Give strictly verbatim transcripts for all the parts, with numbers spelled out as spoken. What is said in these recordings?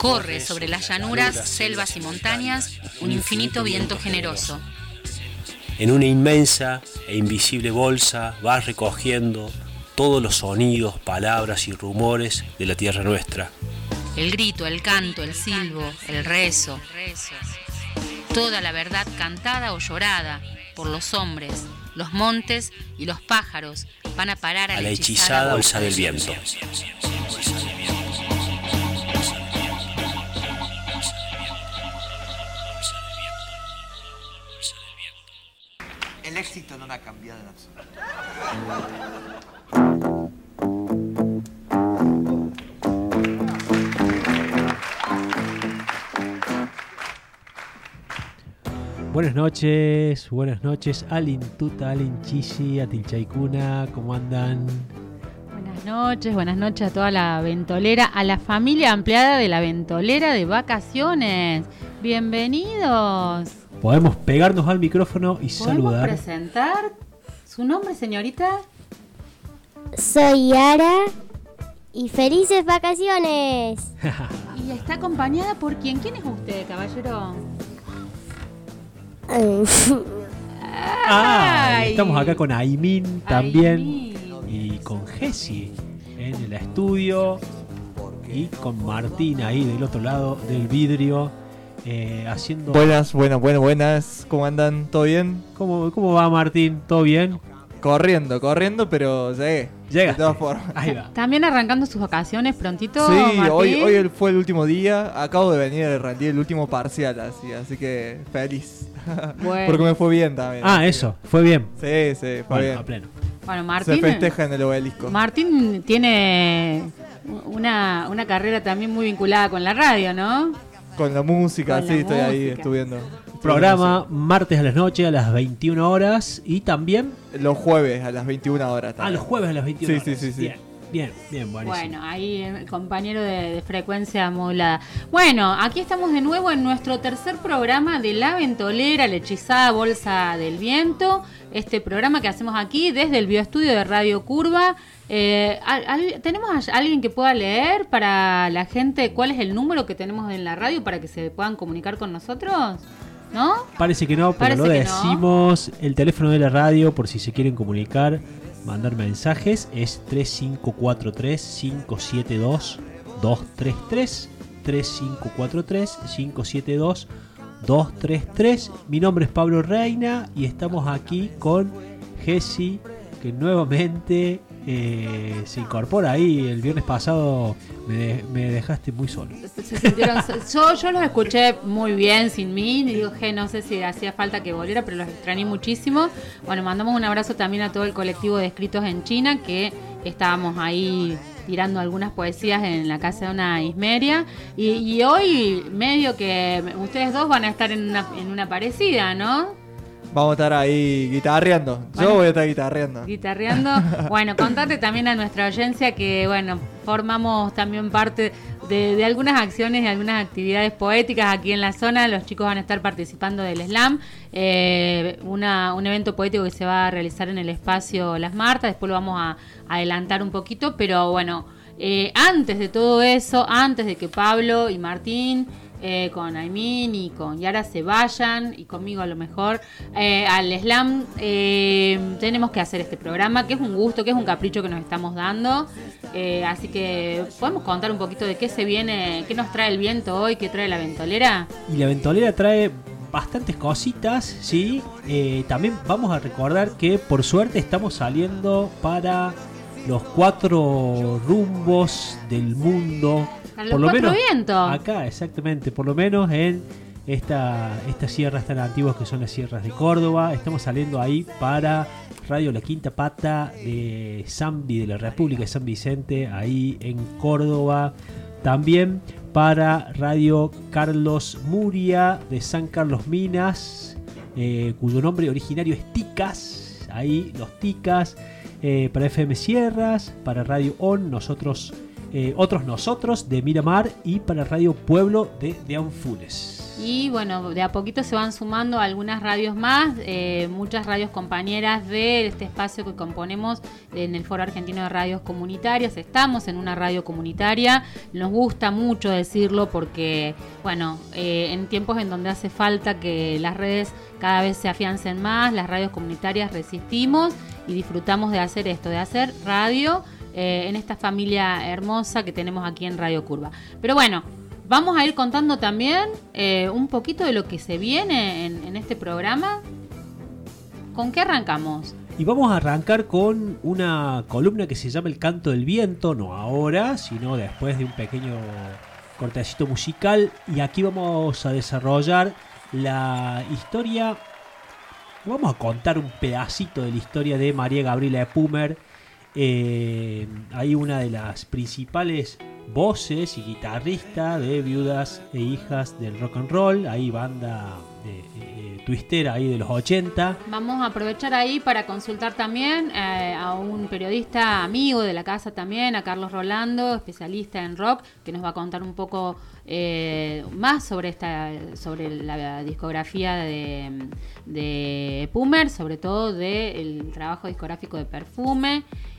Corre sobre las llanuras, selvas y montañas un infinito viento generoso. En una inmensa e invisible bolsa vas recogiendo todos los sonidos, palabras y rumores de la tierra nuestra. El grito, el canto, el silbo, el rezo. Toda la verdad cantada o llorada por los hombres, los montes y los pájaros van a parar a, a la hechizada bolsa del viento. El éxito no me ha cambiado en absoluto. Buenas noches, buenas noches, Alin Tuta, Alin Chisi, Atilchaikuna, ¿cómo andan? Buenas noches, buenas noches a toda la ventolera, a la familia ampliada de la ventolera de vacaciones. Bienvenidos. Podemos pegarnos al micrófono y ¿Podemos saludar. presentar su nombre, señorita? Soy Yara y felices vacaciones. Y está acompañada por quién. ¿Quién es usted, caballero? Ah, Ay. estamos acá con Aimin también Aimin. y con Jessy en el estudio y con Martín ahí del otro lado del vidrio eh, haciendo... Buenas, buenas, buenas, buenas. ¿Cómo andan? ¿Todo bien? ¿Cómo, ¿Cómo va, Martín? ¿Todo bien? Corriendo, corriendo, pero llegué. Llega. De todas formas. Ahí va. ¿También arrancando sus vacaciones prontito, Sí, Martín? hoy, hoy fue el último día. Acabo de venir a rendir el último parcial, así, así que feliz. Bueno. Porque me fue bien también. Ah, eso, fue bien. Sí, sí, fue Bueno, bien. a pleno. Bueno, Se Martín... festeja en el obelisco. Martín tiene una, una carrera también muy vinculada con la radio, ¿no? Con la música, Con sí, la estoy ahí música. estudiando. Programa martes a las noches a las veintiuna horas y también... Los jueves a las veintiuna horas Ah, también. los jueves a las veintiuna Sí, horas. sí, sí, sí. Bien, bien, bien, buenísimo. Bueno, ahí el compañero de, de frecuencia modulada. Bueno, aquí estamos de nuevo en nuestro tercer programa de La Ventolera, la hechizada bolsa del viento. Este programa que hacemos aquí desde el bioestudio de Radio Curva. Eh, al, al, ¿Tenemos a alguien que pueda leer para la gente cuál es el número que tenemos en la radio para que se puedan comunicar con nosotros? ¿No? Parece que no, pero Parece lo que decimos. No. El teléfono de la radio, por si se quieren comunicar, mandar mensajes, es tres cinco cuatro tres, cinco siete dos, dos tres tres. tres cinco cuatro tres, cinco siete dos, dos tres tres. Mi nombre es Pablo Reina y estamos aquí con Jessy, que nuevamente eh, se incorpora ahí. El viernes pasado me, de, me dejaste muy solo. Se sintieron, yo, yo los escuché muy bien sin mí y dije, no sé si hacía falta que volviera, pero los extrañé muchísimo. Bueno, mandamos un abrazo también a todo el colectivo de Escritos en China, que estábamos ahí tirando algunas poesías en la casa de una Ismeria. Y, y hoy medio que ustedes dos van a estar en una, en una parecida, ¿no? Vamos a estar ahí guitarreando. Bueno, Yo voy a estar guitarreando. Guitarreando. Bueno, contate también a nuestra audiencia que, bueno, formamos también parte de, de algunas acciones y algunas actividades poéticas aquí en la zona. Los chicos van a estar participando del slam, eh, una, un evento poético que se va a realizar en el espacio Las Martas. Después lo vamos a, a adelantar un poquito, pero bueno, eh, antes de todo eso, antes de que Pablo y Martín... Eh, con Aimin y con Yara se vayan, y conmigo a lo mejor, eh, al slam, eh, tenemos que hacer este programa, que es un gusto, que es un capricho que nos estamos dando. Eh, así que, ¿podemos contar un poquito de qué se viene, qué nos trae el viento hoy, qué trae la ventolera? Y la ventolera trae bastantes cositas, ¿sí? Eh, también vamos a recordar que por suerte estamos saliendo para los cuatro rumbos del mundo. Para por los lo cuatro menos vientos. Acá, exactamente, por lo menos en esta, estas sierras tan antiguas que son las sierras de Córdoba. Estamos saliendo ahí para Radio La Quinta Pata de San, de la República de San Vicente, ahí en Córdoba. También para Radio Carlos Muria de San Carlos Minas, eh, cuyo nombre originario es Ticas, ahí los Ticas. Eh, para F M Sierras, para Radio On, nosotros eh, Otros Nosotros de Miramar y para Radio Pueblo de Deanfunes. Y bueno, de a poquito se van sumando algunas radios más, eh, muchas radios compañeras de este espacio que componemos en el Foro Argentino de Radios Comunitarias. Estamos en una radio comunitaria, nos gusta mucho decirlo porque, bueno, eh, en tiempos en donde hace falta que las redes cada vez se afiancen más, las radios comunitarias resistimos y disfrutamos de hacer esto, de hacer radio eh, en esta familia hermosa que tenemos aquí en Radio Curva. Pero bueno, vamos a ir contando también eh, un poquito de lo que se viene en, en este programa. ¿Con qué arrancamos? Y vamos a arrancar con una columna que se llama El Canto del Viento, no ahora, sino después de un pequeño cortecito musical. Y aquí vamos a desarrollar la historia, vamos a contar un pedacito de la historia de María Gabriela Epumer. Eh, hay una de las principales voces y guitarrista de Viudas e Hijas del Rock and Roll, ahí banda eh, eh, twistera ahí de los ochenta. Vamos a aprovechar ahí para consultar también eh, a un periodista amigo de la casa también, a Carlos Rolando, especialista en rock, que nos va a contar un poco eh, más sobre esta, sobre la discografía de, de Pumer, sobre todo del trabajo discográfico de Perfume.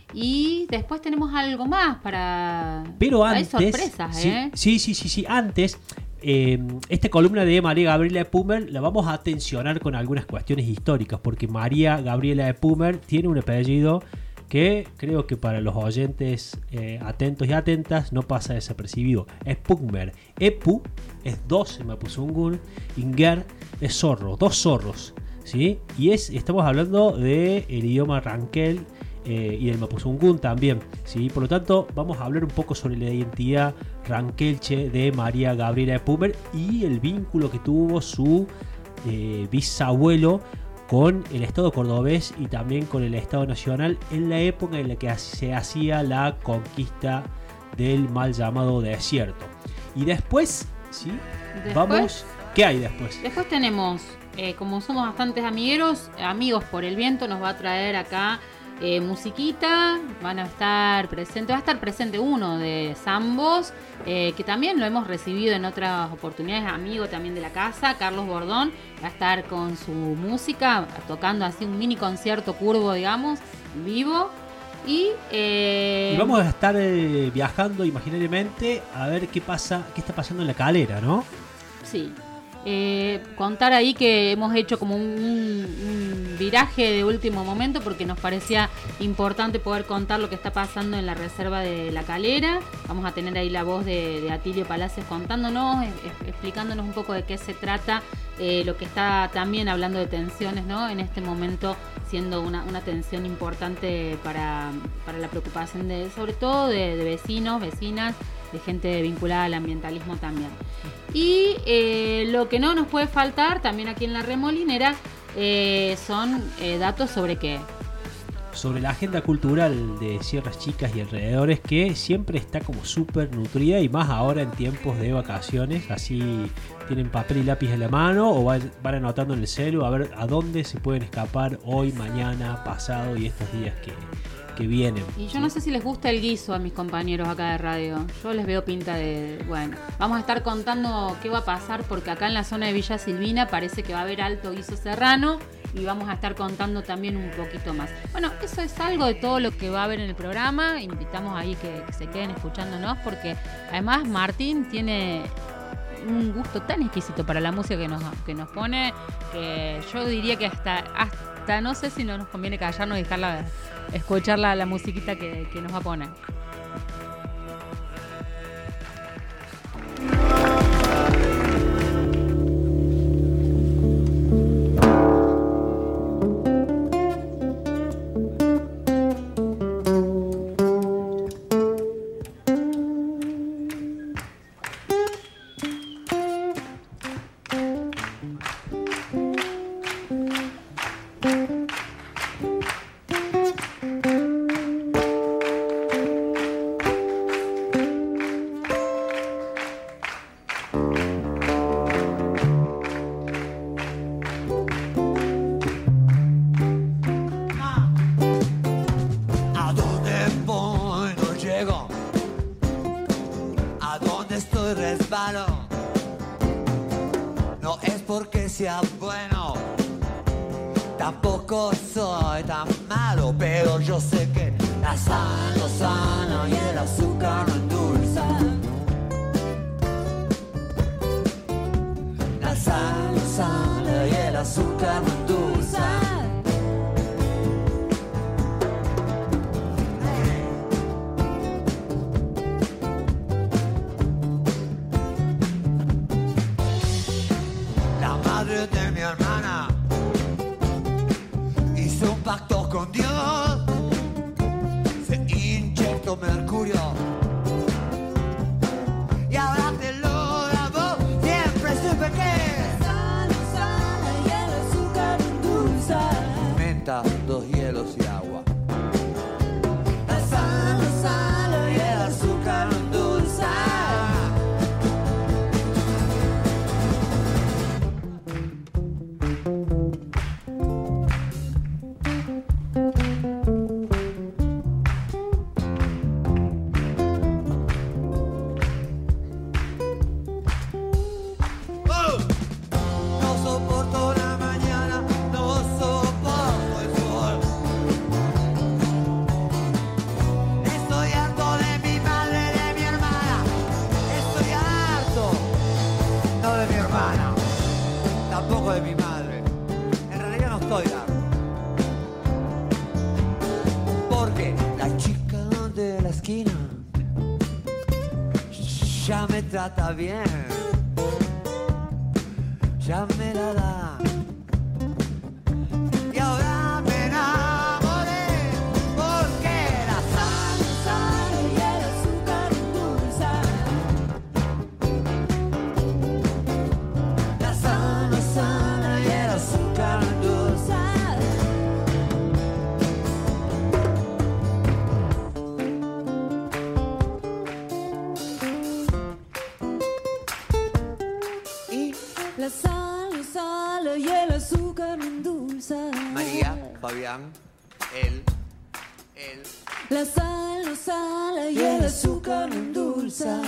Y después tenemos algo más para... Pero Hay antes... sorpresas, sí, ¿eh? Sí, sí, sí, sí. Antes, eh, esta columna de María Gabriela Epumer la vamos a tensionar con algunas cuestiones históricas, porque María Gabriela Epumer tiene un apellido que creo que para los oyentes eh, atentos y atentas no pasa desapercibido. Es Pumer. Epu es dos en Mapuzungún, Inger es zorro, dos zorros, ¿sí? Y es, estamos hablando del idioma ranquel eh, y del Mapuzungún también, ¿sí? Por lo tanto, vamos a hablar un poco sobre la identidad ranquelche de María Gabriela Epumer y el vínculo que tuvo su eh, bisabuelo con el Estado cordobés y también con el Estado nacional en la época en la que se hacía la conquista del mal llamado desierto. Y después, ¿sí? Después, Vamos, ¿qué hay después? Después tenemos, eh, como somos bastantes amigueros, Amigos por el Viento nos va a traer acá eh, musiquita, van a estar presentes, va a estar presente uno de Zambos, eh, que también lo hemos recibido en otras oportunidades, amigo también de la casa, Carlos Bordón, va a estar con su música, tocando así un mini concierto curvo, digamos, en vivo. Y, eh, y vamos a estar eh, viajando imaginariamente a ver qué pasa, qué está pasando en la Calera, ¿no? Sí. Eh, contar ahí que hemos hecho como un, un viraje de último momento porque nos parecía importante poder contar lo que está pasando en la reserva de La Calera. Vamos a tener ahí la voz de, de Atilio Palacios contándonos, es, es, explicándonos un poco de qué se trata, eh, lo que está también hablando de tensiones, ¿no? En este momento siendo una, una tensión importante para, para la preocupación de, sobre todo de, de vecinos, vecinas, de gente vinculada al ambientalismo también. Y eh, lo que no nos puede faltar también aquí en La Remolinera eh, son eh, datos sobre qué. Sobre la agenda cultural de Sierras Chicas y alrededores, que siempre está como súper nutrida y más ahora en tiempos de vacaciones. Así tienen papel y lápiz en la mano o van anotando en el celu a ver a dónde se pueden escapar hoy, mañana, pasado y estos días que, que vienen. Y yo ¿sí? no sé si les gusta el guiso a mis compañeros acá de radio. Yo les veo pinta de... Bueno, vamos a estar contando qué va a pasar porque acá en la zona de Villa Silvina parece que va a haber alto guiso serrano y vamos a estar contando también un poquito más. Bueno, eso es algo de todo lo que va a haber en el programa. Invitamos ahí que, que se queden escuchándonos porque además Martín tiene un gusto tan exquisito para la música que nos, que nos pone que yo diría que hasta, hasta no sé si no nos conviene callarnos y dejarla escuchar la, la musiquita que, que nos va a poner. porque sea bueno, tampoco soy tan malo, pero yo sé que la sal no sana y el azúcar no endulza. La sal no sana y el azúcar no endulza. La madre de mi hermana hizo un pacto con Dios, se inyectó mercurio y ahora te lo damos. Siempre supe que sal, sal y el azúcar endulza. Menta, dos hielos y agua. La sal, sal y el azúcar endulza. De mi madre, en realidad no estoy harto, porque la chica de la esquina ya me trata bien, ya me la da, y ahora me enamoré, porque la sal, sal y el azúcar endulza. La sal, sal y el azúcar endulza. Y la sal, sal y el azúcar endulza. María, Fabián, él, él. La sal, la sal y el azúcar endulza.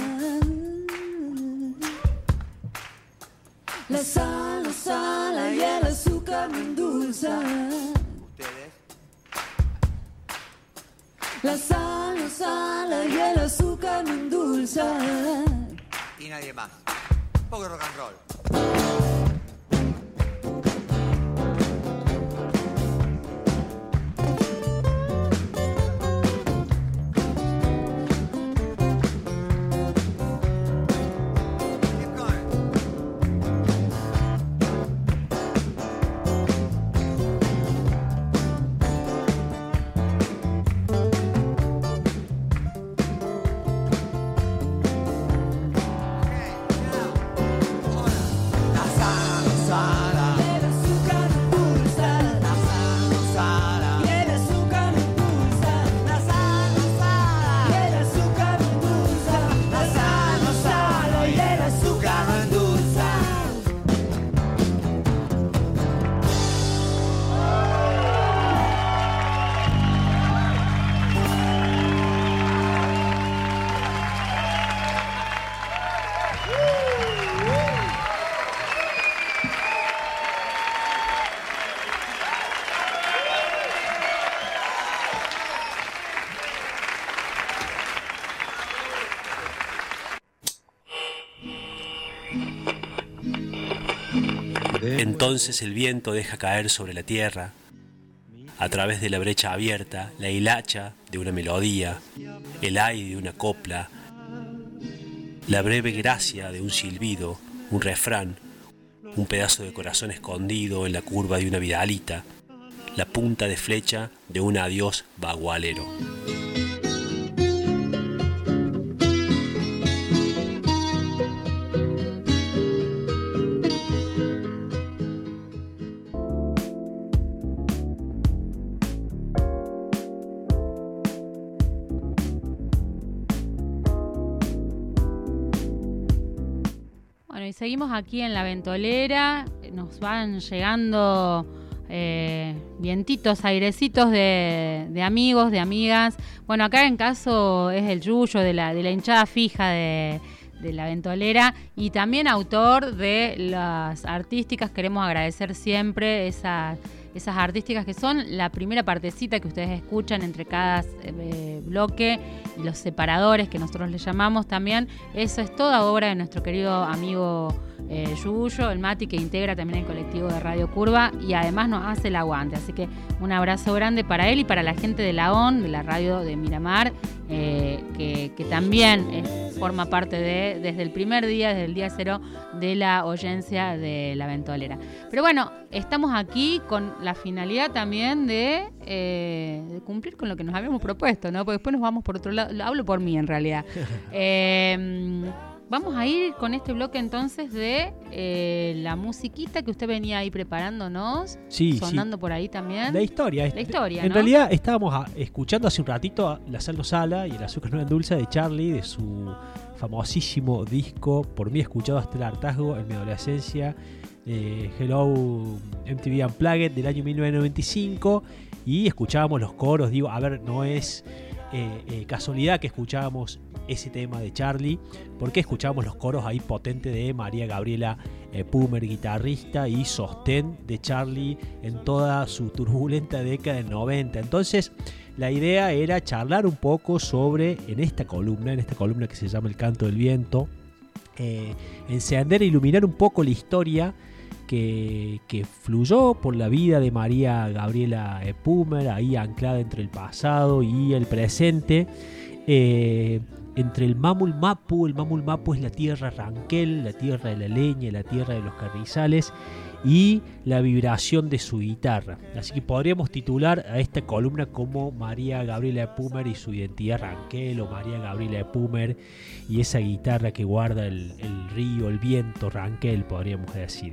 La sal, la sal y el azúcar endulza. Ustedes. La sal, la sal y el azúcar endulza. Y nadie más. Poco rock and roll. Entonces el viento deja caer sobre la tierra, a través de la brecha abierta, la hilacha de una melodía, el aire de una copla, la breve gracia de un silbido, un refrán, un pedazo de corazón escondido en la curva de una vidalita, la punta de flecha de un adiós bagualero. Y seguimos aquí en la ventolera, nos van llegando eh, vientitos, airecitos de, de amigos, de amigas. Bueno, acá en caso es el Yuyo de la, de la hinchada fija de, de La Ventolera y también autor de las artísticas. Queremos agradecer siempre esas, esas artísticas que son la primera partecita que ustedes escuchan entre cada eh, bloque y los separadores que nosotros le llamamos también. Eso es toda obra de nuestro querido amigo eh, Yuyo, el Mati, que integra también el colectivo de Radio Curva y además nos hace el aguante. Así que un abrazo grande para él y para la gente de la O N, de la radio de Miramar, eh, que, que también eh, forma parte de, desde el primer día, desde el día cero, de la oyencia de La Ventolera. Pero bueno, estamos aquí con la finalidad también de, eh, de cumplir con lo que nos habíamos propuesto, ¿no? Porque después nos vamos por otro lado. Hablo por mí en realidad. Eh, vamos a ir con este bloque entonces de eh, la musiquita que usted venía ahí preparándonos, sí, sonando sí. por ahí también. La historia. La historia, En ¿no? realidad estábamos a, escuchando hace un ratito La Sal no Sala y El Azúcar no endulza de Charlie, de su famosísimo disco, por mí escuchado hasta el hartazgo en mi adolescencia, eh, Hello M T V Unplugged del año mil novecientos noventa y cinco, y escuchábamos los coros. Digo, a ver, no es eh, eh, casualidad que escuchábamos ese tema de Charlie, porque escuchábamos los coros ahí potentes de María Gabriela eh, Pumer, guitarrista y sostén de Charlie en toda su turbulenta década del noventa. Entonces la idea era charlar un poco sobre, en esta columna, en esta columna que se llama El Canto del Viento, eh, encender e iluminar un poco la historia que, que fluyó por la vida de María Gabriela eh, Pumer, ahí anclada entre el pasado y el presente, eh, entre el Mamul Mapu. El Mamul Mapu es la tierra ranquel, la tierra de la leña, la tierra de los carrizales, y la vibración de su guitarra. Así que podríamos titular a esta columna como María Gabriela Pumer y su identidad ranquel, o María Gabriela Pumer y esa guitarra que guarda el, el río, el viento ranquel, podríamos decir.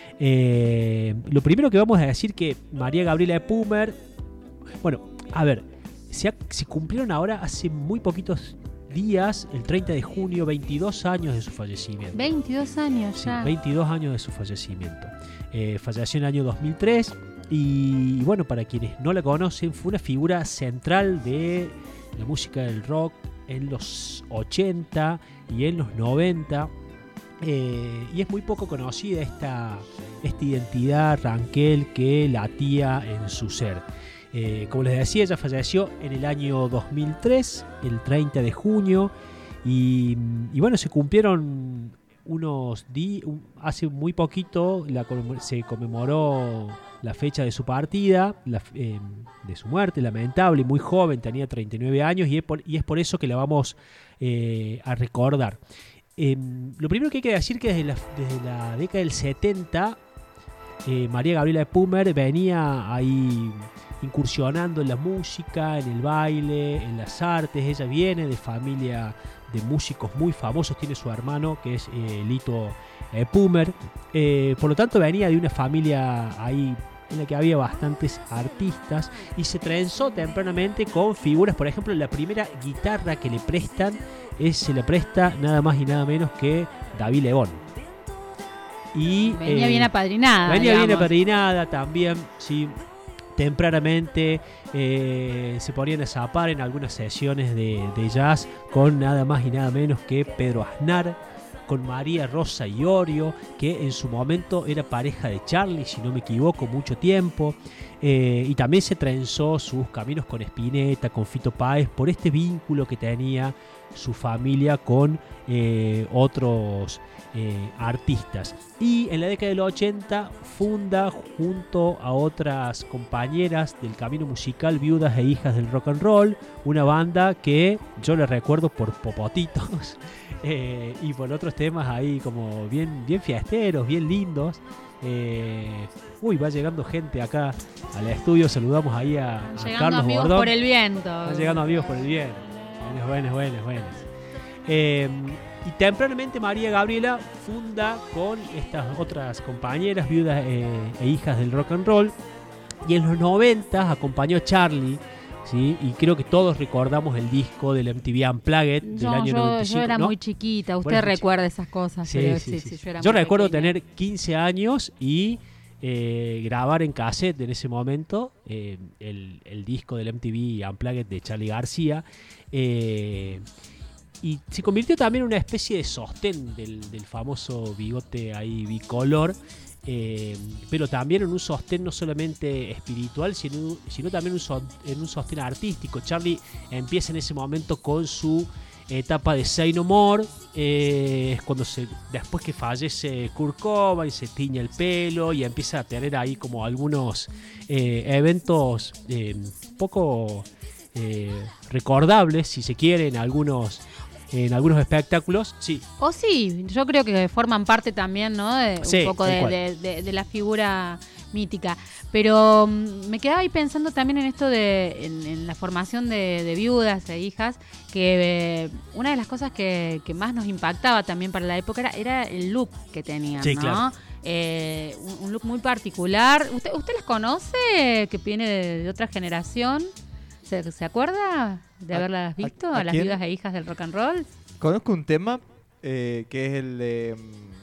Eh, lo primero que vamos a decir que María Gabriela Pumer, bueno, a ver, se, ha, se cumplieron ahora hace muy poquitos días, el treinta de junio, veintidós años de su fallecimiento. veintidós años Sí, ya. veintidós años de su fallecimiento. Eh, falleció en el año dos mil tres y, bueno, para quienes no la conocen, fue una figura central de la música del rock en los ochenta y en los noventa. Eh, y es muy poco conocida esta, esta identidad ranquel que latía en su ser. Eh, como les decía, ella falleció en el año dos mil tres, el treinta de junio, y, y bueno, se cumplieron unos días, hace muy poquito la, se conmemoró la fecha de su partida, la, eh, de su muerte, lamentable, muy joven, tenía treinta y nueve años, y es por, y es por eso que la vamos eh, a recordar. Eh, lo primero que hay que decir que desde la, desde la década del setenta, eh, María Gabriela Pumer venía ahí incursionando en la música, en el baile, en las artes. Ella viene de familia de músicos muy famosos, tiene su hermano que es eh, Lito eh, Pumer, eh, por lo tanto venía de una familia ahí en la que había bastantes artistas y se trenzó tempranamente con figuras. Por ejemplo, la primera guitarra que le prestan es, se le presta nada más y nada menos que David Lebón. Y, venía eh, bien apadrinada. Venía digamos. bien apadrinada también, sí. Tempranamente eh, se ponían a zapar en algunas sesiones de, de jazz con nada más y nada menos que Pedro Aznar, con María Rosa Iorio, que en su momento era pareja de Charlie, si no me equivoco, mucho tiempo, eh, y también se trenzó sus caminos con Spinetta, con Fito Páez, por este vínculo que tenía su familia con eh, otros eh, artistas. Y en la década del ochenta funda, junto a otras compañeras del camino musical, Viudas e Hijas del Rock and Roll, una banda que yo le recuerdo por Popotitos eh, y por otros temas ahí como bien, bien fiesteros, bien lindos. Eh, uy, va llegando gente acá al estudio. Saludamos ahí a, a Llegando Carlos amigos Bordón. por el viento. Van llegando amigos por el bien. Buenas, buenas, buenas, buenas. Eh, y tempranamente María Gabriela funda con estas otras compañeras, Viudas eh, e Hijas del Rock and Roll. Y en los noventa acompañó a Charlie, ¿sí? Y creo que todos recordamos el disco del M T V Unplugged del Yo, año yo, noventa y cinco. yo era ¿no? muy chiquita, usted Bueno, muy recuerda esas cosas. Sí, pero sí, sí, sí. sí, yo era Yo muy recuerdo pequeña. tener quince años y eh, grabar en cassette en ese momento eh, el, el disco del M T V Unplugged de Charly García. Eh, y se convirtió también en una especie de sostén del, del famoso bigote ahí bicolor, eh, pero también en un sostén no solamente espiritual, sino, sino también un so, en un sostén artístico. Charlie empieza en ese momento con su etapa de Say No More, eh, es cuando se, después que fallece Kurt Cobain, se tiñe el pelo y empieza a tener ahí como algunos eh, eventos eh, poco eh, recordables, si se quiere, en algunos en algunos espectáculos. Sí. O sí, yo creo que forman parte también, ¿no? De, Sí, un poco tal de, cual. de, de, de la figura mítica. Pero um, me quedaba ahí pensando también en esto de en, en la formación de, de viudas e hijas, que eh, una de las cosas que, que más nos impactaba también para la época era, era el look que tenían, Sí, ¿no? claro. Eh, un, un look muy particular. ¿Usted, usted las conoce? Que viene de, de otra generación. ¿Se, ¿Se acuerda de ¿A- haberlas visto? a- a A, las quién? viudas e hijas del rock and roll. Conozco un tema eh, que es el de.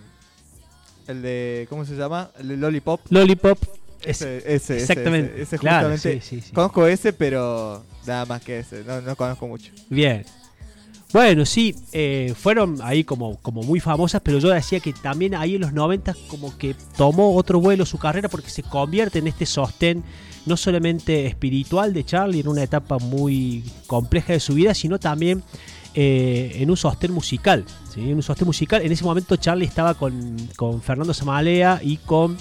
mm, El de. ¿Cómo se llama? El de Lollipop. Lollipop. Ese, ese, ese, exactamente. Ese, ese Claro, justamente. sí, sí, sí. Conozco ese, pero nada más que ese. No, no conozco mucho. Bien. Bueno, sí, eh, fueron ahí como, como muy famosas, pero yo decía que también ahí en los noventa como que tomó otro vuelo su carrera porque se convierte en este sostén no solamente espiritual de Charlie en una etapa muy compleja de su vida, sino también eh, en un sostén musical, ¿sí? En un sostén musical. En ese momento Charlie estaba con, con Fernando Samalea y con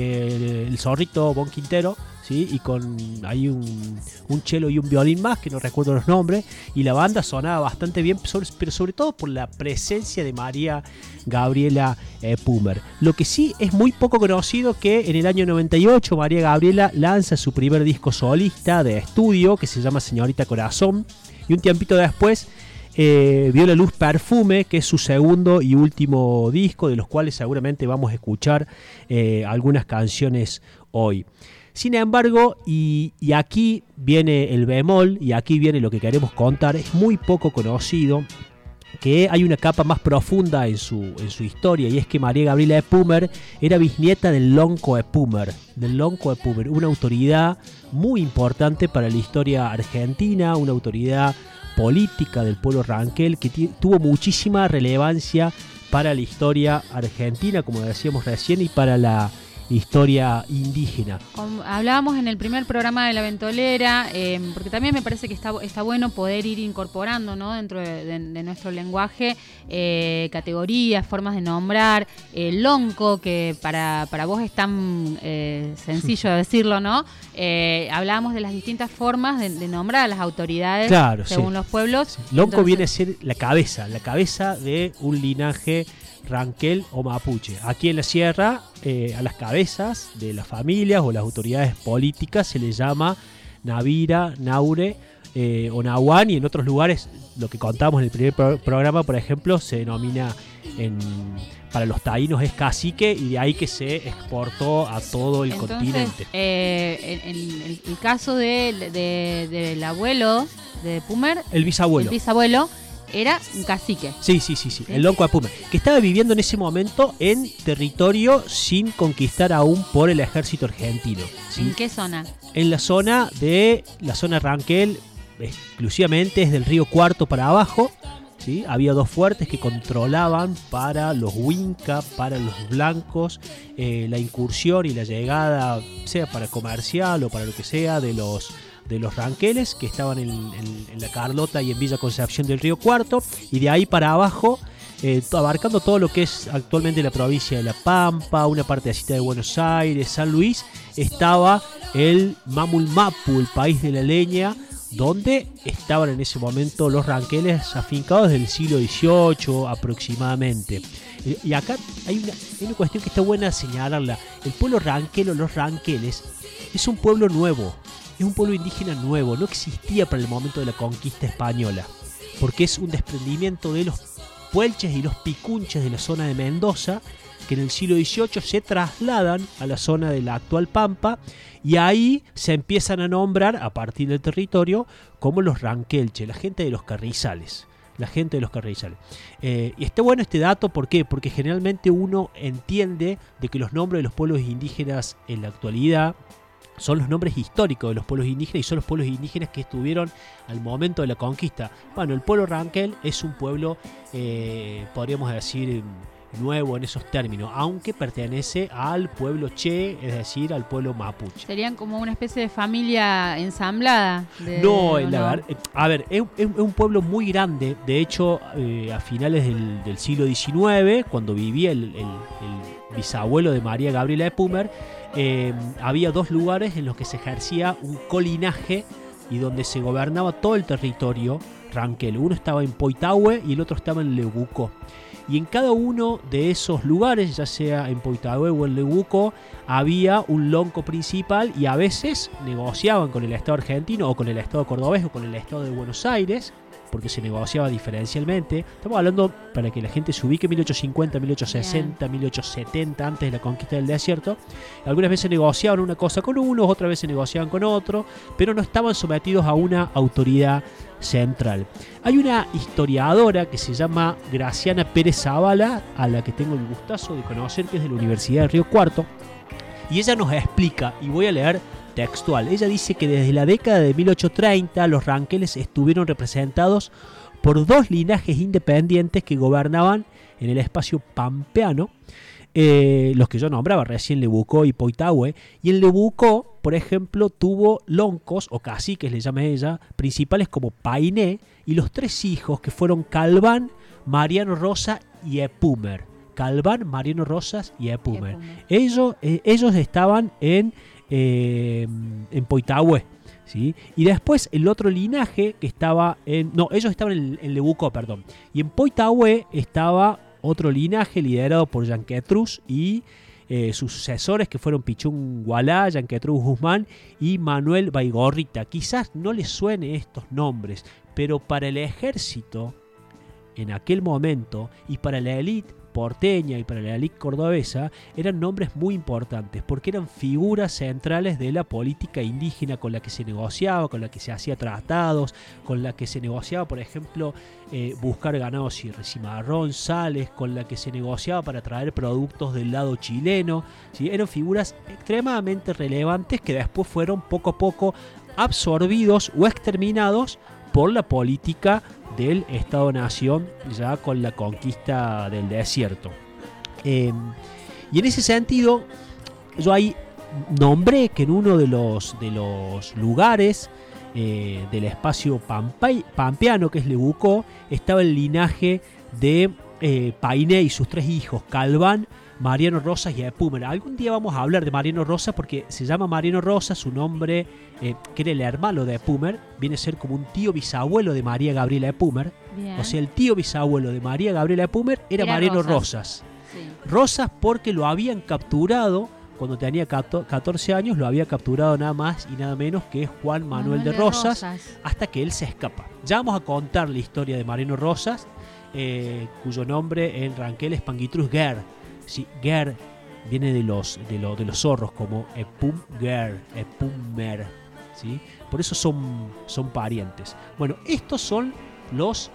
eh, el zorrito Bon Quintero, ¿sí? Y con ahí un, un cello y un violín más, que no recuerdo los nombres, y la banda sonaba bastante bien, sobre, pero sobre todo por la presencia de María Gabriela eh, Pumer. Lo que sí es muy poco conocido que en el año noventa y ocho María Gabriela lanza su primer disco solista de estudio, que se llama Señorita Corazón, y un tiempito después eh, vio la luz Perfume, que es su segundo y último disco, de los cuales seguramente vamos a escuchar eh, algunas canciones hoy. Sin embargo, y, y aquí viene el bemol, y aquí viene lo que queremos contar, es muy poco conocido que hay una capa más profunda en su, en su historia, y es que María Gabriela de Pumer era bisnieta del Lonco de Pumer, del Lonco de Pumer, una autoridad muy importante para la historia argentina, una autoridad política del pueblo ranquel que t- tuvo muchísima relevancia para la historia argentina, como decíamos recién, y para la historia indígena. Como hablábamos en el primer programa de La Ventolera, eh, porque también me parece que está, está bueno poder ir incorporando, ¿no? Dentro de, de, de nuestro lenguaje eh, categorías, formas de nombrar, el lonco, que para, para vos es tan eh, sencillo decirlo, ¿no? Eh, hablábamos de las distintas formas de, de nombrar a las autoridades, Claro, según sí. los pueblos. Sí. Lonco Entonces, viene a ser la cabeza, la cabeza de un linaje ranquel o mapuche. Aquí en la sierra, eh, a las cabezas de las familias o las autoridades políticas se les llama Navira, Naure eh, o Nahuán, y en otros lugares, lo que contamos en el primer pro- programa, por ejemplo, se denomina en, para los taínos es cacique, y de ahí que se exportó a todo el entonces, continente. eh, en, en el, el caso de, de- del abuelo de Pumer, El bisabuelo. el bisabuelo, era un cacique. Sí, sí, sí, sí, el Lonco de Pumer, que estaba viviendo en ese momento en territorio sin conquistar aún por el ejército argentino, ¿sí? ¿En qué zona? En la zona de la zona Ranquel, exclusivamente es del río Cuarto para abajo, ¿sí? Había dos fuertes que controlaban para los Huinca, para los blancos, eh, la incursión y la llegada, sea para comercial o para lo que sea, de los de los ranqueles que estaban en, en, en la Carlota y en Villa Concepción del Río Cuarto, y de ahí para abajo, eh, abarcando todo lo que es actualmente la provincia de La Pampa, una partecita de Buenos Aires, San Luis, estaba el Mamulmapu, el país de la leña, donde estaban en ese momento los ranqueles afincados del siglo dieciocho aproximadamente. Y acá hay una, hay una cuestión que está buena señalarla. El pueblo ranquel o los ranqueles es un pueblo nuevo. Es un pueblo indígena nuevo, no existía para el momento de la conquista española, porque es un desprendimiento de los puelches y los picunches de la zona de Mendoza, que en el siglo dieciocho se trasladan a la zona de la actual Pampa, y ahí se empiezan a nombrar, a partir del territorio, como los ranquelche, la gente de los carrizales. La gente de los carrizales. Eh, y está bueno este dato, ¿por qué? Porque generalmente uno entiende de que los nombres de los pueblos indígenas en la actualidad son los nombres históricos de los pueblos indígenas y son los pueblos indígenas que estuvieron al momento de la conquista. Bueno, el pueblo Ranquel es un pueblo, eh, podríamos decir, nuevo en esos términos, aunque pertenece al pueblo Che, es decir, al pueblo mapuche. Serían como una especie de familia ensamblada. De, no, ¿no? La, a ver, es, es un pueblo muy grande. De hecho, eh, a finales del, del siglo diecinueve, cuando vivía el, el, el bisabuelo de María Gabriela Epumer, eh, había dos lugares en los que se ejercía un colinaje y donde se gobernaba todo el territorio Ranquel. Uno estaba en Poitahue y el otro estaba en Lebuco. Y en cada uno de esos lugares, ya sea en Poitahue o en Lebuco, había un lonco principal y a veces negociaban con el Estado argentino o con el Estado cordobés o con el Estado de Buenos Aires, porque se negociaba diferencialmente. Estamos hablando, para que la gente se ubique, mil ochocientos cincuenta, mil ochocientos sesenta, mil ochocientos setenta, antes de la conquista del desierto. Algunas veces negociaban una cosa con unos, otras veces negociaban con otro, pero no estaban sometidos a una autoridad central. Hay una historiadora que se llama Graciana Pérez Zavala, a la que tengo el gustazo de conocer, que es de la Universidad de Río Cuarto, y ella nos explica, y voy a leer textual. Ella dice que desde la década de mil ochocientos treinta los ranqueles estuvieron representados por dos linajes independientes que gobernaban en el espacio pampeano, eh, los que yo nombraba recién, Lebucó y Poitahue. Y en Lebucó, por ejemplo, tuvo loncos o caciques, le llama ella, principales como Painé, y los tres hijos que fueron Calván, Mariano Rosa y Epumer. Calván, Mariano Rosas y Epumer. Epumer. Ellos, eh, ellos estaban en Eh, en Poitahue, ¿sí? Y después el otro linaje que estaba en... No, ellos estaban en, en Lebucó, perdón. Y en Poitahue estaba otro linaje liderado por Yanquetruz y eh, sus sucesores, que fueron Pichún Gualá, Yanquetruz Guzmán y Manuel Baigorrita. Quizás no les suene estos nombres, pero para el ejército en aquel momento y para la élite porteña y para la élite cordobesa eran nombres muy importantes porque eran figuras centrales de la política indígena con la que se negociaba, con la que se hacía tratados, con la que se negociaba, por ejemplo, eh, buscar ganado cimarrón, sales, con la que se negociaba para traer productos del lado chileno, ¿sí? Eran figuras extremadamente relevantes que después fueron poco a poco absorbidos o exterminados por la política del Estado-Nación ya con la conquista del desierto. Eh, y en ese sentido, yo ahí nombré que en uno de los, de los lugares eh, del espacio pampay, pampeano, que es Lebucó, estaba el linaje de eh, Painé y sus tres hijos, Calván, Mariano Rosas y Epumer. Algún día vamos a hablar de Mariano Rosas porque se llama Mariano Rosas, su nombre, eh, que era el hermano de Epumer, viene a ser como un tío bisabuelo de María Gabriela Epumer. Bien. O sea, el tío bisabuelo de María Gabriela Epumer era, era Mariano Rosas. Rosas. Sí. Rosas porque lo habían capturado cuando tenía catorce años, lo había capturado nada más y nada menos que Juan Manuel, Manuel de, Rosas, de Rosas, hasta que él se escapa. Ya vamos a contar la historia de Mariano Rosas, eh, cuyo nombre en Ranquel es Panguitruz Guer. Sí, Ger viene de los, de, lo, de los zorros, como Epum Ger, Epumer, ¿sí? Por eso son, son parientes. Bueno, estos son los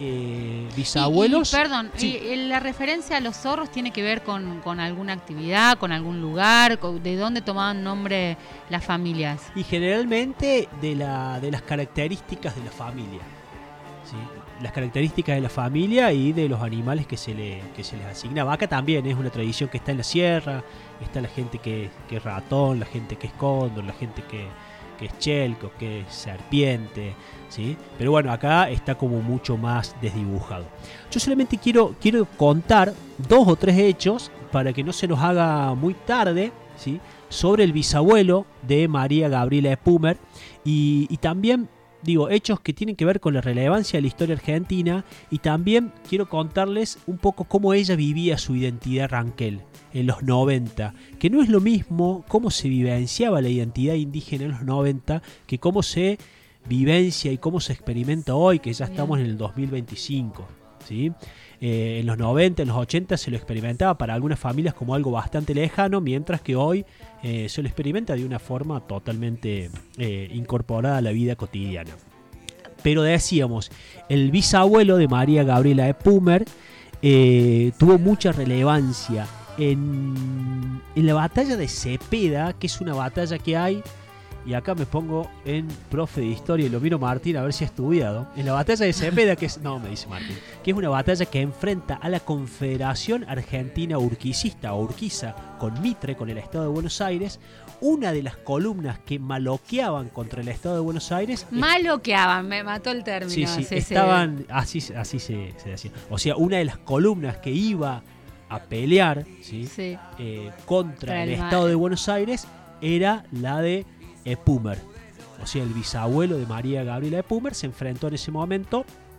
eh, bisabuelos. Y, y, perdón, sí. y, la referencia a los zorros tiene que ver con, con alguna actividad, con algún lugar, con, ¿de dónde tomaban nombre las familias? Y generalmente de, la, de las características de la familia, ¿sí? Las características de la familia y de los animales que se, le, que se les asignaba. Acá también es una tradición que está en la sierra, está la gente que, que es ratón, la gente que es cóndor, la gente que, que es chelco, que es serpiente, ¿sí? Pero bueno, acá está como mucho más desdibujado. Yo solamente quiero, quiero contar dos o tres hechos para que no se nos haga muy tarde, ¿sí? Sobre el bisabuelo de María Gabriela Epumer y, y también... Digo, hechos que tienen que ver con la relevancia de la historia argentina y también quiero contarles un poco cómo ella vivía su identidad Ranquel en los noventa, que no es lo mismo cómo se vivenciaba la identidad indígena en los noventa que cómo se vivencia y cómo se experimenta hoy, que ya estamos en el dos mil veinticinco, ¿sí? Eh, en los noventa, en los ochenta se lo experimentaba para algunas familias como algo bastante lejano, mientras que hoy eh, se lo experimenta de una forma totalmente eh, incorporada a la vida cotidiana. Pero decíamos, el bisabuelo de María Gabriela Epumer eh, tuvo mucha relevancia en, en la batalla de Cepeda, que es una batalla que hay, y acá me pongo en profe de historia y lo miro a Martín a ver si ha estudiado. En la batalla de Cepeda, que es, no, me dice Martín, que es una batalla que enfrenta a la Confederación Argentina Urquicista o Urquiza con Mitre, con el Estado de Buenos Aires. Una de las columnas que maloqueaban contra el Estado de Buenos Aires. Maloqueaban, me mató el término. Sí, sí, sí, estaban, sí. así, así se, se decía. O sea, una de las columnas que iba a pelear, ¿sí? Sí. Eh, contra Para el el Estado mal. de Buenos Aires era la de Epumer. O sea, el bisabuelo de María Gabriela Epumer se enfrentó en ese momento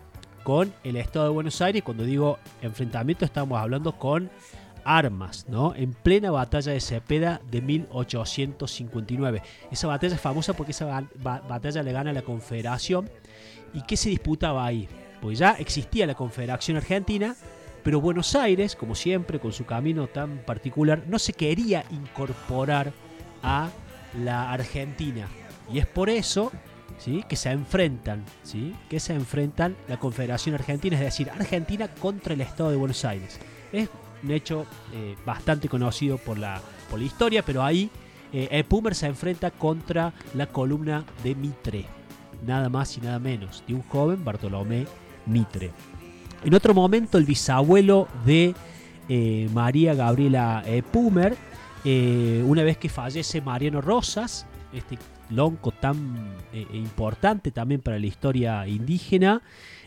con el Estado de Buenos Aires. Cuando digo enfrentamiento, estamos hablando con armas, ¿no? En plena batalla de Cepeda de mil ochocientos cincuenta y nueve. Esa batalla es famosa porque esa ba- ba- batalla le gana a la Confederación. ¿Y qué se disputaba ahí? Pues ya existía la Confederación Argentina, pero Buenos Aires, como siempre, con su camino tan particular, no se quería incorporar a la Argentina. Y es por eso, ¿sí?, que se enfrentan, ¿sí?, que se enfrentan la Confederación Argentina, es decir, Argentina contra el Estado de Buenos Aires. Es un hecho eh, bastante conocido por la, por la historia, pero ahí eh, Epumer se enfrenta contra la columna de Mitre, nada más y nada menos, de un joven Bartolomé Mitre. En otro momento, el bisabuelo de eh, María Gabriela Epumer, eh, una vez que fallece Mariano Rosas, este lonco tan eh, importante también para la historia indígena,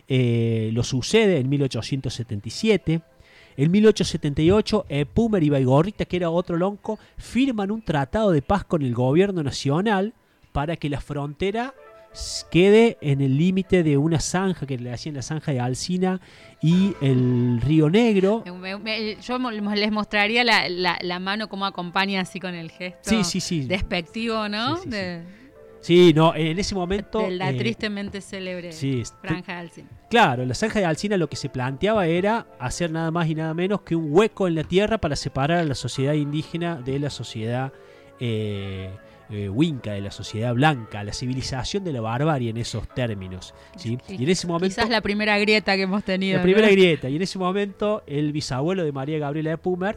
eh, lo sucede en mil ochocientos setenta y siete. En mil ochocientos setenta y ocho, Epumer y Baigorrita, que era otro lonco, firman un tratado de paz con el gobierno nacional para que la frontera quede en el límite de una zanja que le hacían la zanja de Alsina y el Río Negro. Me- me- Yo mo- les mostraría la, la, la mano como acompaña así con el gesto. Sí, sí, sí. Despectivo, ¿no? Sí, sí, de, Sí, no, en ese momento... de la eh, tristemente célebre sí, franja de Alsina. Claro, la zanja de Alsina lo que se planteaba era hacer nada más y nada menos que un hueco en la tierra para separar a la sociedad indígena de la sociedad eh, eh, huinca, de la sociedad blanca, la civilización de la barbarie en esos términos, ¿sí? Y en ese momento... Quizás la primera grieta que hemos tenido. La primera ¿no? grieta. Y en ese momento el bisabuelo de María Gabriela Epumer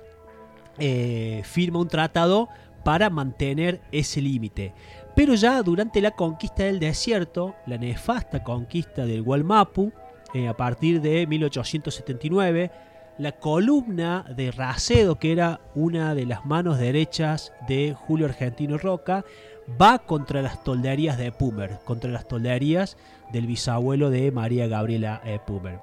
eh, firma un tratado para mantener ese límite. Pero ya durante la conquista del desierto, la nefasta conquista del Gualmapu, eh, a partir de mil ochocientos setenta y nueve, la columna de Racedo, que era una de las manos derechas de Julio Argentino Roca, va contra las tolderías de Epumer, contra las tolderías del bisabuelo de María Gabriela Epumer.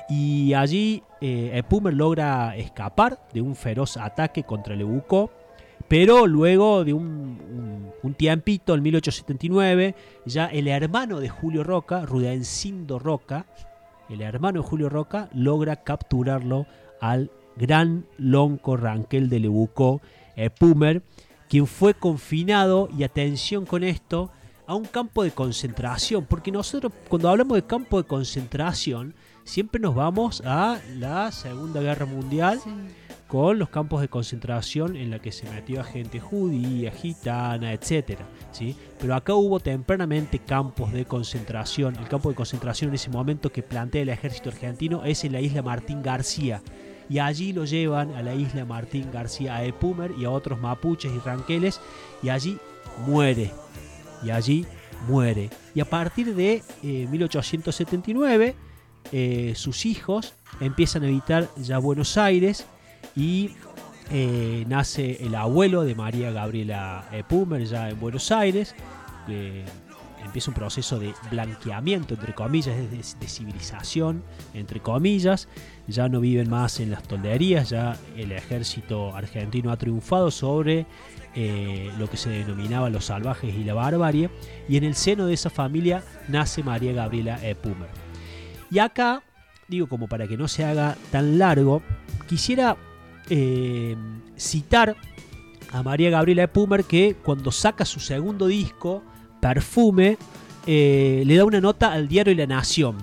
Y allí eh, Epumer logra escapar de un feroz ataque contra Lebucó, pero luego de un, un, un tiempito, en mil ochocientos setenta y nueve, ya el hermano de Julio Roca, Rudencindo Roca, el hermano de Julio Roca, logra capturarlo al gran lonco Ranquel de Lebucó, Epumer, quien fue confinado, y atención con esto, a un campo de concentración, porque nosotros cuando hablamos de campo de concentración siempre nos vamos a la Segunda Guerra Mundial, Sí. con los campos de concentración en la que se metió a gente judía, gitana, etcétera, ¿sí? Pero acá hubo tempranamente campos de concentración. El campo de concentración en ese momento que plantea el ejército argentino es en la isla Martín García, y allí lo llevan a la isla Martín García a Epumer y a otros mapuches y ranqueles, y allí muere, y allí muere. Y a partir de eh, mil ochocientos setenta y nueve, eh, sus hijos empiezan a habitar ya Buenos Aires, y eh, nace el abuelo de María Gabriela Epumer ya en Buenos Aires. Eh, empieza un proceso de blanqueamiento, entre comillas, de, de civilización, entre comillas. Ya no viven más en las tolderías, ya el ejército argentino ha triunfado sobre eh, lo que se denominaba los salvajes y la barbarie, y en el seno de esa familia nace María Gabriela Epumer. Y acá, digo, como para que no se haga tan largo, quisiera eh, citar a María Gabriela Epumer, que cuando saca su segundo disco, Perfume, eh, le da una nota al diario La Nación.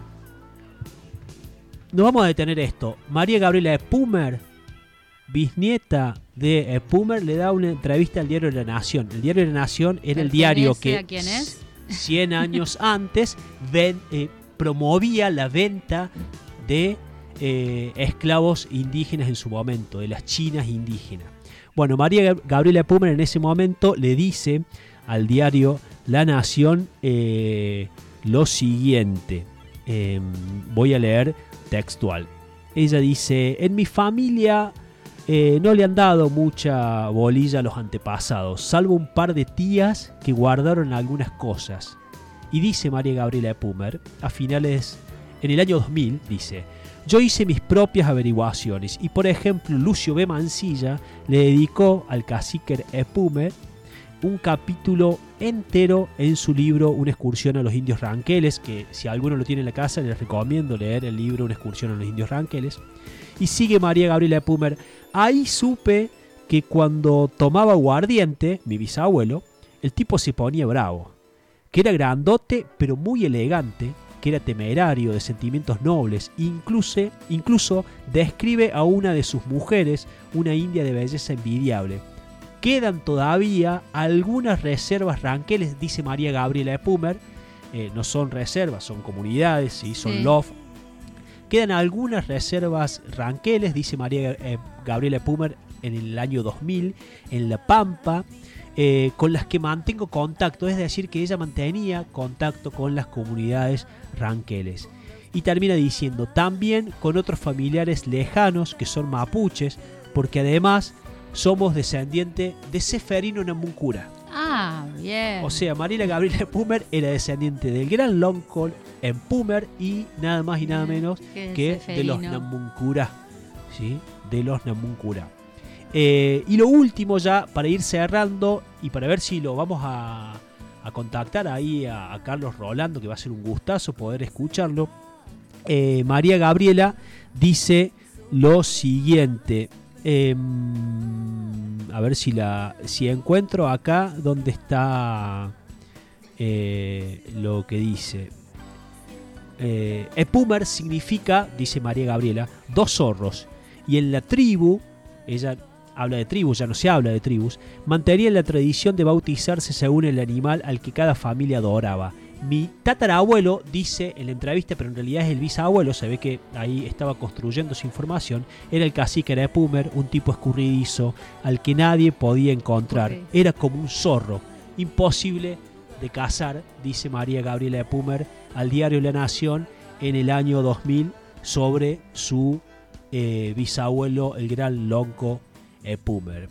Nos vamos a detener esto. María Gabriela Epumer, bisnieta de Epumer, le da una entrevista al diario La Nación. El diario La Nación era el diario que ¿A quién es? cien años antes ven, eh, promovía la venta de eh, esclavos indígenas en su momento, de las chinas indígenas. Bueno, María Gabriela Epumer en ese momento le dice al diario La Nación eh, lo siguiente. Eh, voy a leer textual. Ella dice: en mi familia eh, no le han dado mucha bolilla a los antepasados, salvo un par de tías que guardaron algunas cosas. Y dice María Gabriela Epumer, a finales, en el año dos mil, dice: yo hice mis propias averiguaciones y, por ejemplo, Lucio B. Mansilla le dedicó al cacique Epumer un capítulo entero en su libro Una excursión a los indios ranqueles, que si alguno lo tiene en la casa les recomiendo leer el libro Una excursión a los indios ranqueles. Y sigue María Gabriela Epumer: ahí supe que cuando tomaba aguardiente, mi bisabuelo, el tipo se ponía bravo, que era grandote pero muy elegante, que era temerario, de sentimientos nobles. Incluso, incluso describe a una de sus mujeres, una india de belleza envidiable. Quedan todavía algunas reservas ranqueles, dice María Gabriela Epumer. Eh, no son reservas, son comunidades, ¿sí? Son sí. loft. Quedan algunas reservas ranqueles, dice María eh, Gabriela Epumer, en el año dos mil, en La Pampa, eh, con las que mantengo contacto. Es decir, que ella mantenía contacto con las comunidades ranqueles. Y termina diciendo: también con otros familiares lejanos que son mapuches, porque además somos descendientes de Seferino Namuncura. Ah, bien. O sea, María Gabriela Epumer era descendiente del gran Loncol Epumer y nada más y nada menos que, que de los Namuncura, ¿sí? De los Namuncura. Eh, y lo último, ya para ir cerrando y para ver si lo vamos a, a contactar ahí a, a Carlos Rolando, que va a ser un gustazo poder escucharlo. Eh, María Gabriela dice lo siguiente. Eh, a ver si la si encuentro acá donde está eh, lo que dice. Eh, Epumer significa, dice María Gabriela, dos zorros. Y en la tribu, ella habla de tribus, ya no se habla de tribus, mantenía la tradición de bautizarse según el animal al que cada familia adoraba. Mi tatarabuelo, dice en la entrevista, pero en realidad es el bisabuelo, se ve que ahí estaba construyendo su información, era el cacique Epumer, un tipo escurridizo al que nadie podía encontrar. Okay. Era como un zorro, imposible de cazar, dice María Gabriela Epumer al diario La Nación en el año dos mil sobre su eh, bisabuelo, el gran Lonco Epumer.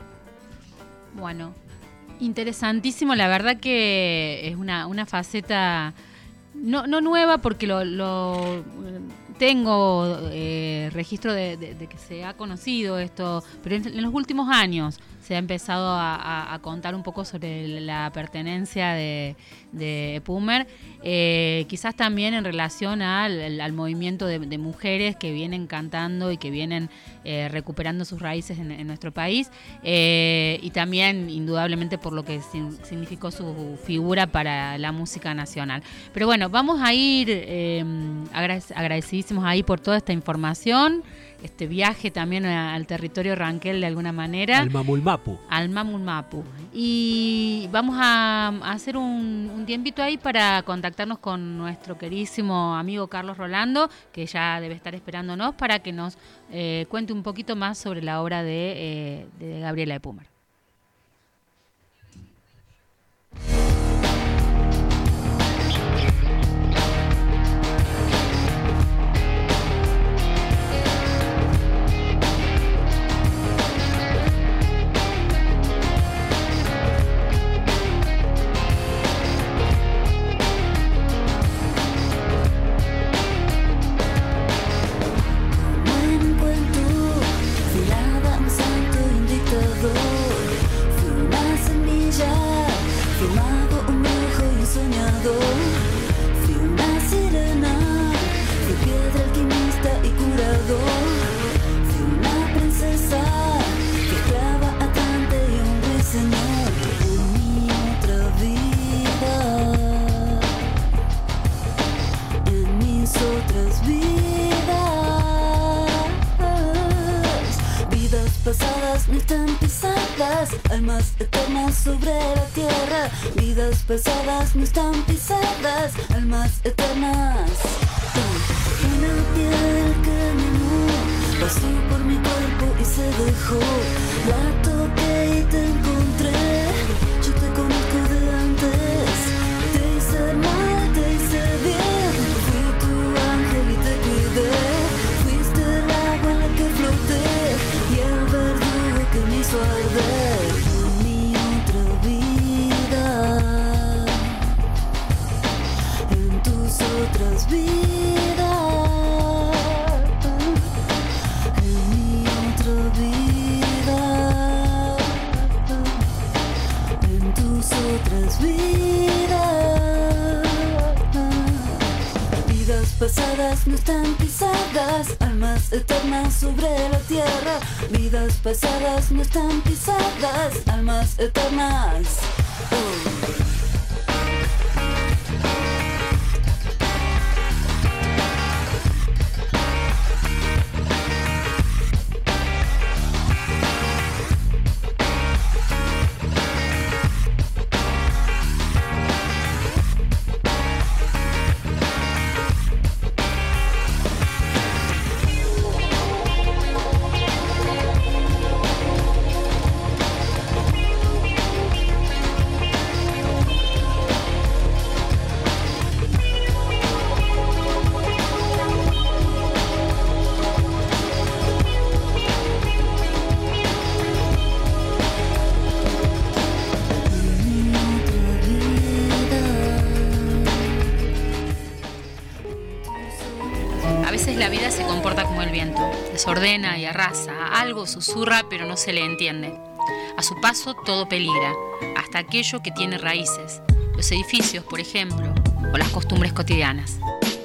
Bueno, interesantísimo, la verdad que es una, una faceta no, no nueva, porque lo, lo tengo eh, registro de, de, de que se ha conocido esto, pero en, en los últimos años se ha empezado a, a, a contar un poco sobre la pertenencia de, de Epumer, eh, quizás también en relación al, al movimiento de, de mujeres que vienen cantando y que vienen eh, recuperando sus raíces en, en nuestro país, eh, y también indudablemente por lo que sin, significó su figura para la música nacional. Pero bueno, vamos a ir eh, agradecidísimos ahí por toda esta información, este viaje también al territorio ranquel de alguna manera. Al Mamulmapu. Al Mamulmapu. Y vamos a, a hacer un, un tiempito ahí para contactarnos con nuestro queridísimo amigo Carlos Rolando, que ya debe estar esperándonos para que nos eh, cuente un poquito más sobre la obra de, eh, de Gabriela Epumer. Almas eternas sobre la tierra, vidas pasadas no están pisadas, almas eternas. Una piel que me nudo, pasó por mi cuerpo y se dejó. La toqué y te encontré. Yo te conozco de antes. Te hice mal, te hice bien. Fui tu ángel y te cuidé. Fuiste el agua en la que floté y el verdugo que me hizo arder. En mi otra vida, en tus otras vidas. Otras vidas, vidas pasadas no están pisadas, almas eternas sobre la tierra. Vidas pasadas no están pisadas, almas eternas. Oh. Ordena y arrasa, algo susurra pero no se le entiende. A su paso todo peligra, hasta aquello que tiene raíces, los edificios, por ejemplo, o las costumbres cotidianas.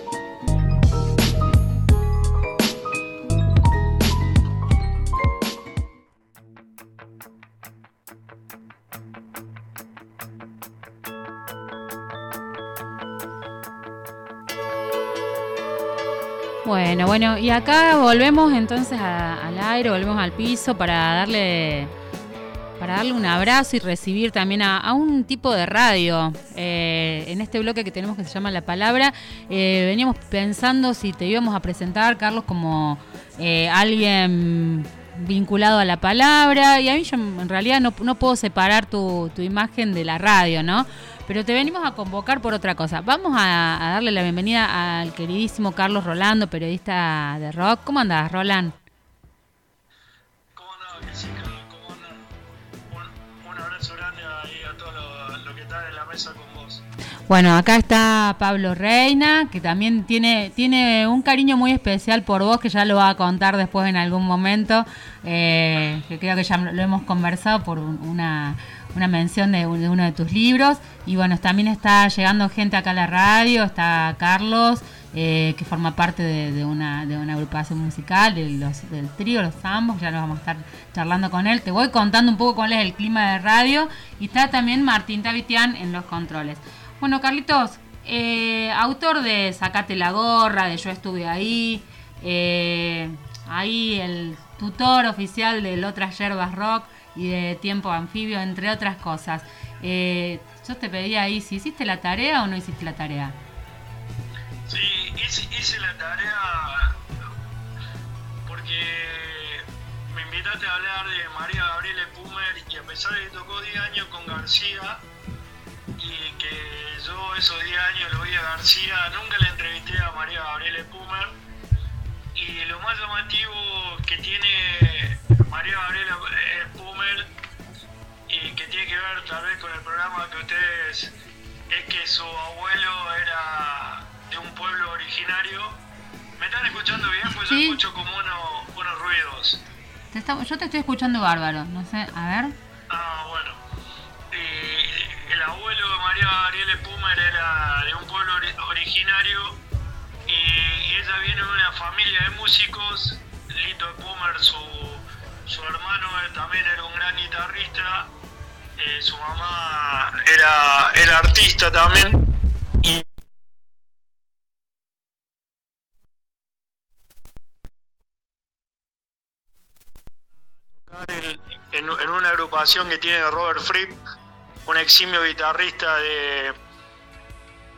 Bueno, bueno, y acá volvemos entonces a, al aire, volvemos al piso para darle para darle un abrazo y recibir también a, a un tipo de radio. Eh, en este bloque que tenemos que se llama La Palabra, eh, veníamos pensando si te íbamos a presentar, Carlos, como eh, alguien vinculado a la palabra, y a mí yo en realidad no, no puedo separar tu, tu imagen de la radio, ¿no? Pero te venimos a convocar por otra cosa. Vamos a, a darle la bienvenida al queridísimo Carlos Rolando, periodista de rock. ¿Cómo andás, Roland? ¿Cómo andás, Jessica? ¿Cómo andás? Un, un abrazo grande ahí a todos los lo que están en la mesa con vos. Bueno, acá está Pablo Reina, que también tiene, tiene un cariño muy especial por vos, que ya lo va a contar después en algún momento, eh, que creo que ya lo hemos conversado por un, una... una mención de, de uno de tus libros. Y bueno, también está llegando gente acá a la radio, está Carlos, eh, que forma parte de, de, una, de una agrupación musical, de los, del trío, los Zambos, ya nos vamos a estar charlando con él. Te voy contando un poco cuál es el clima de radio. Y está también Martín Tavitian en los controles. Bueno, Carlitos, eh, autor de Sacate la gorra, de Yo estuve ahí, eh, ahí el tutor oficial del Otras Yerbas Rock y de Tiempo Anfibio, entre otras cosas. Eh, yo te pedía ahí si hiciste la tarea o no hiciste la tarea. Sí, hice, hice la tarea porque me invitaste a hablar de María Gabriela Pumer, y a pesar de que tocó diez años con García y que yo esos diez años lo vi a García, nunca le entrevisté a María Gabriela Pumer. Y lo más llamativo que tiene María Gabriela Pumer, y que tiene que ver tal vez con el programa que ustedes, es que su abuelo era de un pueblo originario. ¿Me están escuchando bien? Pues sí. Yo escucho como uno, unos ruidos. Te está, yo te estoy escuchando bárbaro, no sé, a ver. Ah, bueno. Y el abuelo de María Gabriela Pumer era de un pueblo ori- originario. Y, y ella viene de una familia de músicos. Lito Pumer, su, su hermano, también era un gran guitarrista. Eh, su mamá era, era artista también. Y tocar en, en, en una agrupación que tiene Robert Fripp, un eximio guitarrista de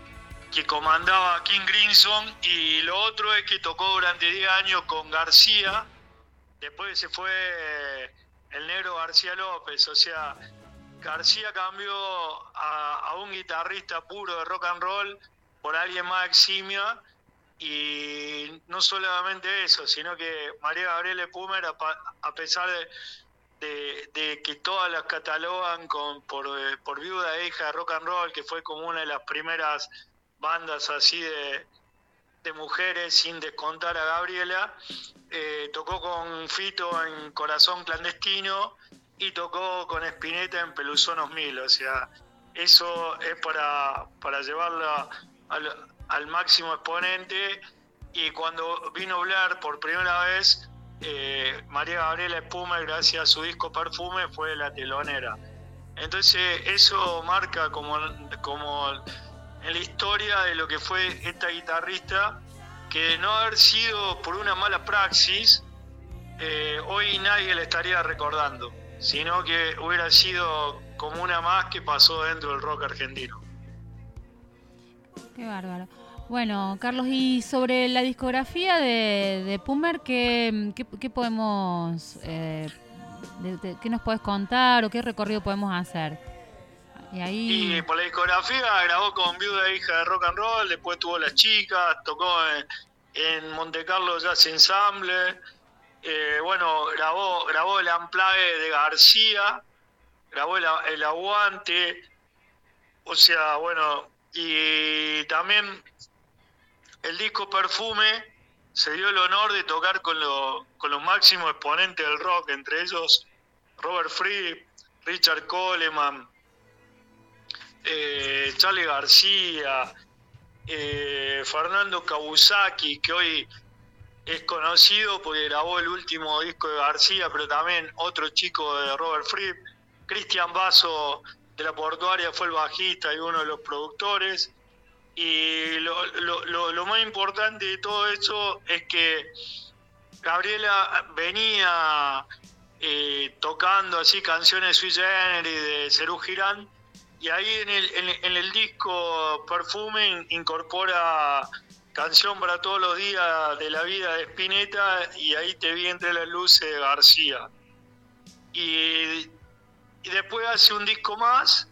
que comandaba King Crimson, y lo otro es que tocó durante diez años con García, después se fue el negro García López, o sea, García cambió a, a un guitarrista puro de rock and roll por alguien más eximia, y no solamente eso, sino que María Gabriela Pumer, a, a pesar de, de, de que todas las catalogan con, por, por viuda e hija de rock and roll, que fue como una de las primeras bandas así de, de mujeres, sin descontar a Gabriela, eh, tocó con Fito en Corazón Clandestino y tocó con Spinetta en Peluzón dos mil, o sea, eso es para, para llevarla al, al máximo exponente. Y cuando vino Blair por primera vez, eh, María Gabriela Pumer, gracias a su disco Perfume, fue la telonera. Entonces eso marca como, como en la historia de lo que fue esta guitarrista, que de no haber sido por una mala praxis, eh, hoy nadie la estaría recordando, sino que hubiera sido como una más que pasó dentro del rock argentino. Qué bárbaro. Bueno, Carlos, y sobre la discografía de, de Pumer, ¿qué, qué, qué podemos, eh, de, de, qué nos puedes contar o qué recorrido podemos hacer? Y ahí... Y por la discografía grabó con Viuda e Hija de Rock and Roll, después tuvo Las Chicas, tocó en, en Monte Carlo Jazz Ensemble, eh, bueno, grabó, grabó el Unplugged de García, grabó el, el Aguante, o sea, bueno, y también el disco Perfume se dio el honor de tocar con, lo, con los máximos exponentes del rock, entre ellos Robert Fripp, Richard Coleman, eh, Charly García, eh, Fernando Kawasaki, que hoy es conocido porque grabó el último disco de García, pero también otro chico de Robert Fripp. Cristian Basso de La Portuaria fue el bajista y uno de los productores. Y lo, lo, lo, lo más importante de todo eso es que Gabriela venía eh, tocando así canciones sui generis de Serú Girán, y ahí en el, en, en el disco Perfume incorpora Canción para todos los días de la vida de Spinetta, y ahí te vi entre las luces de García. Y, y después hace un disco más,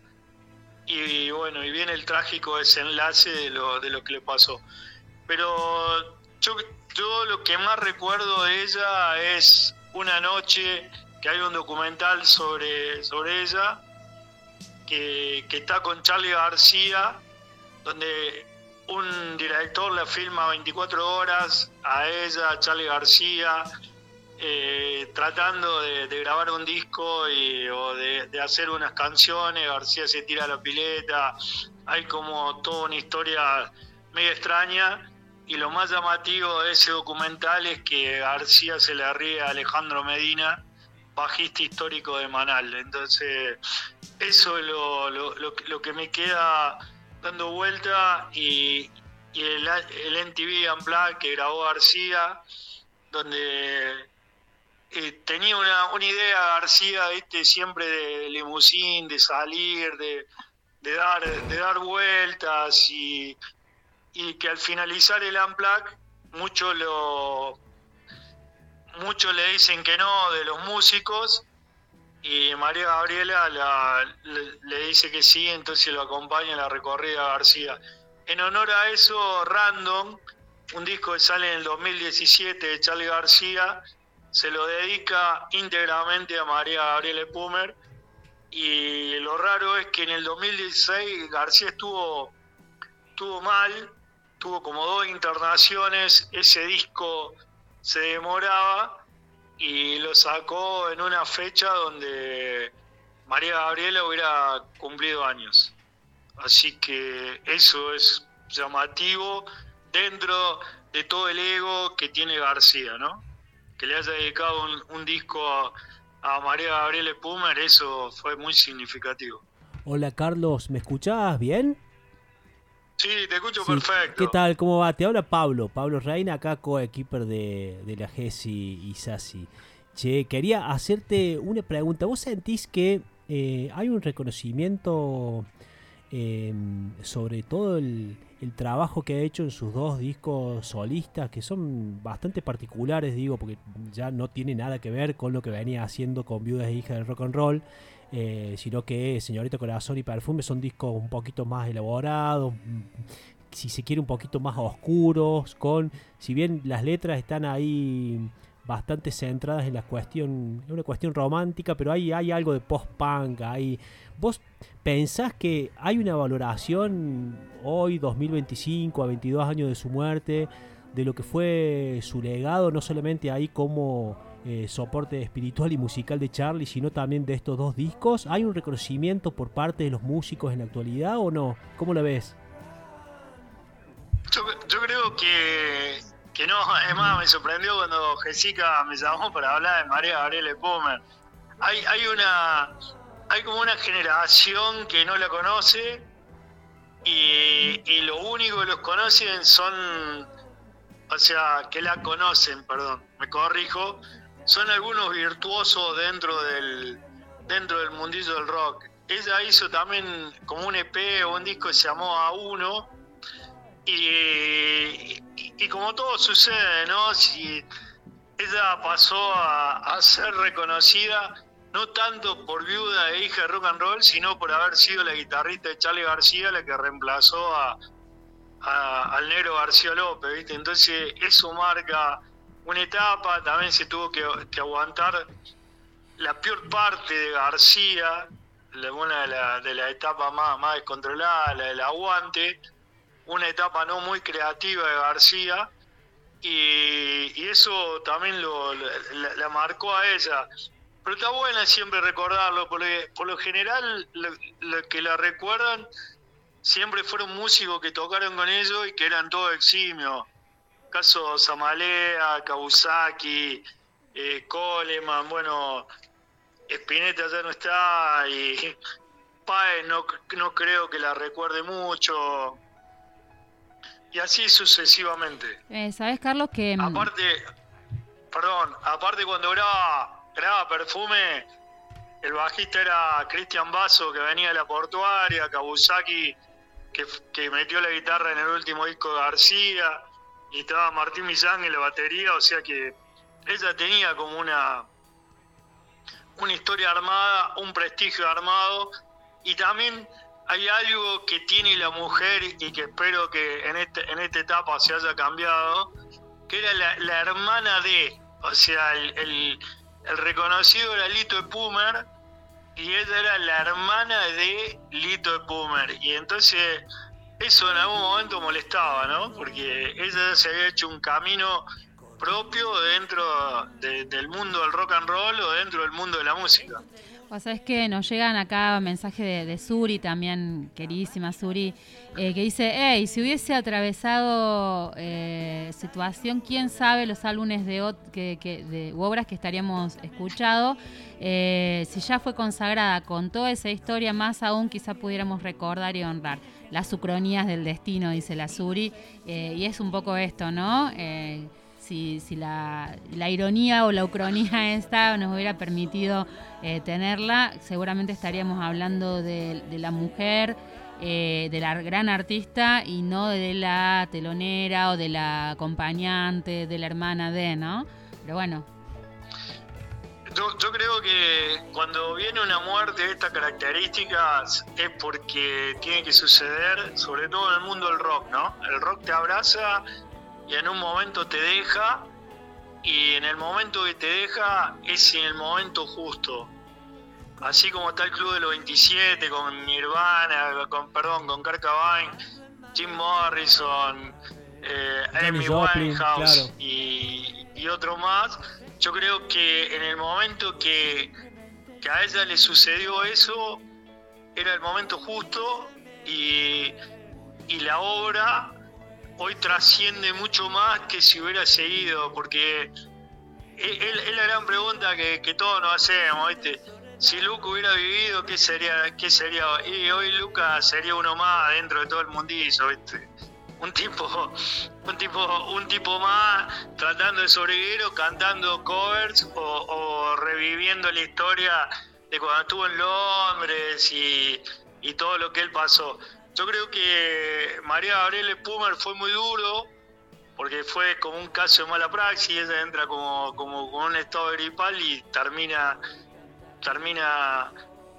y bueno, y viene el trágico desenlace de lo, de lo que le pasó. Pero yo, yo lo que más recuerdo de ella es Una noche, que hay un documental sobre, sobre ella, que, que está con Charly García, donde un director la filma veinticuatro horas a ella, a Charly García, Eh, tratando de, de grabar un disco y, o de, de hacer unas canciones. García se tira a la pileta, hay como toda una historia medio extraña, y lo más llamativo de ese documental es que García se le ríe a Alejandro Medina, bajista histórico de Manal. Entonces eso es lo, lo, lo, lo que me queda dando vuelta, y, y el, el M T V Unplugged que grabó García, donde Eh, tenía una, una idea García, ¿viste? Siempre de limusín, de salir, de, de dar de dar vueltas, y, y que al finalizar el Unplugged muchos lo muchos le dicen que no de los músicos, y María Gabriela la, le, le dice que sí, entonces lo acompaña en la recorrida a García. En honor a eso, Random, un disco que sale en el dos mil diecisiete de Charly García, se lo dedica íntegramente a María Gabriela Pumer. Y lo raro es que en el dos mil dieciséis García estuvo, estuvo mal, tuvo como dos internaciones, ese disco se demoraba y lo sacó en una fecha donde María Gabriela hubiera cumplido años. Así que eso es llamativo dentro de todo el ego que tiene García, ¿no? Que le haya dedicado un, un disco a, a María Gabriela Pumer, eso fue muy significativo. Hola Carlos, ¿me escuchás bien? Sí, te escucho Sí. perfecto. ¿Qué tal? ¿Cómo va? Te habla Pablo, Pablo Reina, acá co-equiper de, de la Gesi y Sasi. Che, quería hacerte una pregunta. ¿Vos sentís que eh, hay un reconocimiento eh, sobre todo el, el trabajo que ha hecho en sus dos discos solistas, que son bastante particulares, digo, porque ya no tiene nada que ver con lo que venía haciendo con Viudas e Hijas del Rock and Roll, eh, sino que Señorita Corazón y Perfume son discos un poquito más elaborados, si se quiere un poquito más oscuros, con, si bien las letras están ahí bastante centradas en la cuestión, en una cuestión romántica, pero hay, hay algo de post-punk, hay... ¿Vos pensás que hay una valoración hoy, dos mil veinticinco, a veintidós años de su muerte, de lo que fue su legado, no solamente ahí como eh, soporte espiritual y musical de Charly, sino también de estos dos discos? ¿Hay un reconocimiento por parte de los músicos en la actualidad o no? ¿Cómo la ves? Yo, yo creo que, que no, es más, me sorprendió cuando Jessica me llamó para hablar de María Gabriela Pumer. Hay, hay una... Hay como una generación que no la conoce y, y lo único que los conocen son, o sea, que la conocen, perdón, me corrijo, son algunos virtuosos dentro del dentro del mundillo del rock. Ella hizo también como un E P o un disco que se llamó A uno y, y, y como todo sucede, ¿no? Si ella pasó a, a ser reconocida no tanto por Viuda e Hija de Rock and Roll, sino por haber sido la guitarrista de Charly García, la que reemplazó a, a, al negro García López, ¿viste? Entonces eso marca una etapa. También se tuvo que, que aguantar la peor parte de García, la, una de la, de la etapa más, más descontrolada, la del aguante, una etapa no muy creativa de García, y, y eso también lo, la, la marcó a ella. Pero está buena siempre recordarlo, porque por lo general lo, lo que la recuerdan siempre fueron músicos que tocaron con ellos y que eran todos eximios. Caso Samalea, Kawasaki, eh, Coleman, bueno, Spinetta ya no está, y Páez no, no creo que la recuerde mucho, y así sucesivamente. Eh, ¿Sabes, Carlos, que...? Aparte, perdón, aparte cuando graba... graba Perfume, el bajista era Cristian Basso, que venía de la Portuaria, Kawasaki, que, que metió la guitarra en el último disco de García, y estaba Martín Millán en la batería, o sea que ella tenía como una, una historia armada, un prestigio armado, y también hay algo que tiene la mujer y que espero que en, este, en esta etapa se haya cambiado, que era la, la hermana de, o sea, el... el El reconocido era Lito Epumer y ella era la hermana de Lito Epumer. Y entonces eso en algún momento molestaba, ¿no? Porque ella se había hecho un camino propio dentro de, del mundo del rock and roll o dentro del mundo de la música. O sea, es que nos llegan acá mensajes de, de Suri también, queridísima Suri, eh, que dice, hey, si hubiese atravesado eh, situación, quién sabe los álbumes de, que, que, de obras que estaríamos escuchando, eh, si ya fue consagrada con toda esa historia, más aún quizá pudiéramos recordar y honrar las ucronías del destino, dice la Suri, eh, y es un poco esto, ¿no? Eh, Si, si la, la ironía o la ucronía esta nos hubiera permitido eh, tenerla, seguramente estaríamos hablando de, de la mujer, eh, de la gran artista y no de la telonera o de la acompañante, de la hermana de, ¿no? Pero bueno. Yo, yo creo que cuando viene una muerte de estas características es porque tiene que suceder, sobre todo en el mundo del rock, ¿no? El rock te abraza y en un momento te deja, y en el momento que te deja es en el momento justo. Así como está el Club de los veintisiete con Nirvana, con perdón, con Kurt Cobain, Jim Morrison, eh, Amy Winehouse, claro, y, y otro más. Yo creo que en el momento que, que a ella le sucedió eso, era el momento justo, y, y la obra hoy trasciende mucho más que si hubiera seguido, porque es, es la gran pregunta que, que todos nos hacemos, ¿viste? Si Luca hubiera vivido, ¿qué sería? ¿Qué sería? Y hoy Luca sería uno más dentro de todo el mundillo, ¿viste? Un tipo, un tipo, un tipo más tratando de sobrevivir o cantando covers o, o reviviendo la historia de cuando estuvo en Londres y, y todo lo que él pasó. Yo creo que María Gabriela Pumer fue muy duro, porque fue como un caso de mala praxis, ella entra como, como con un estado gripal y termina, termina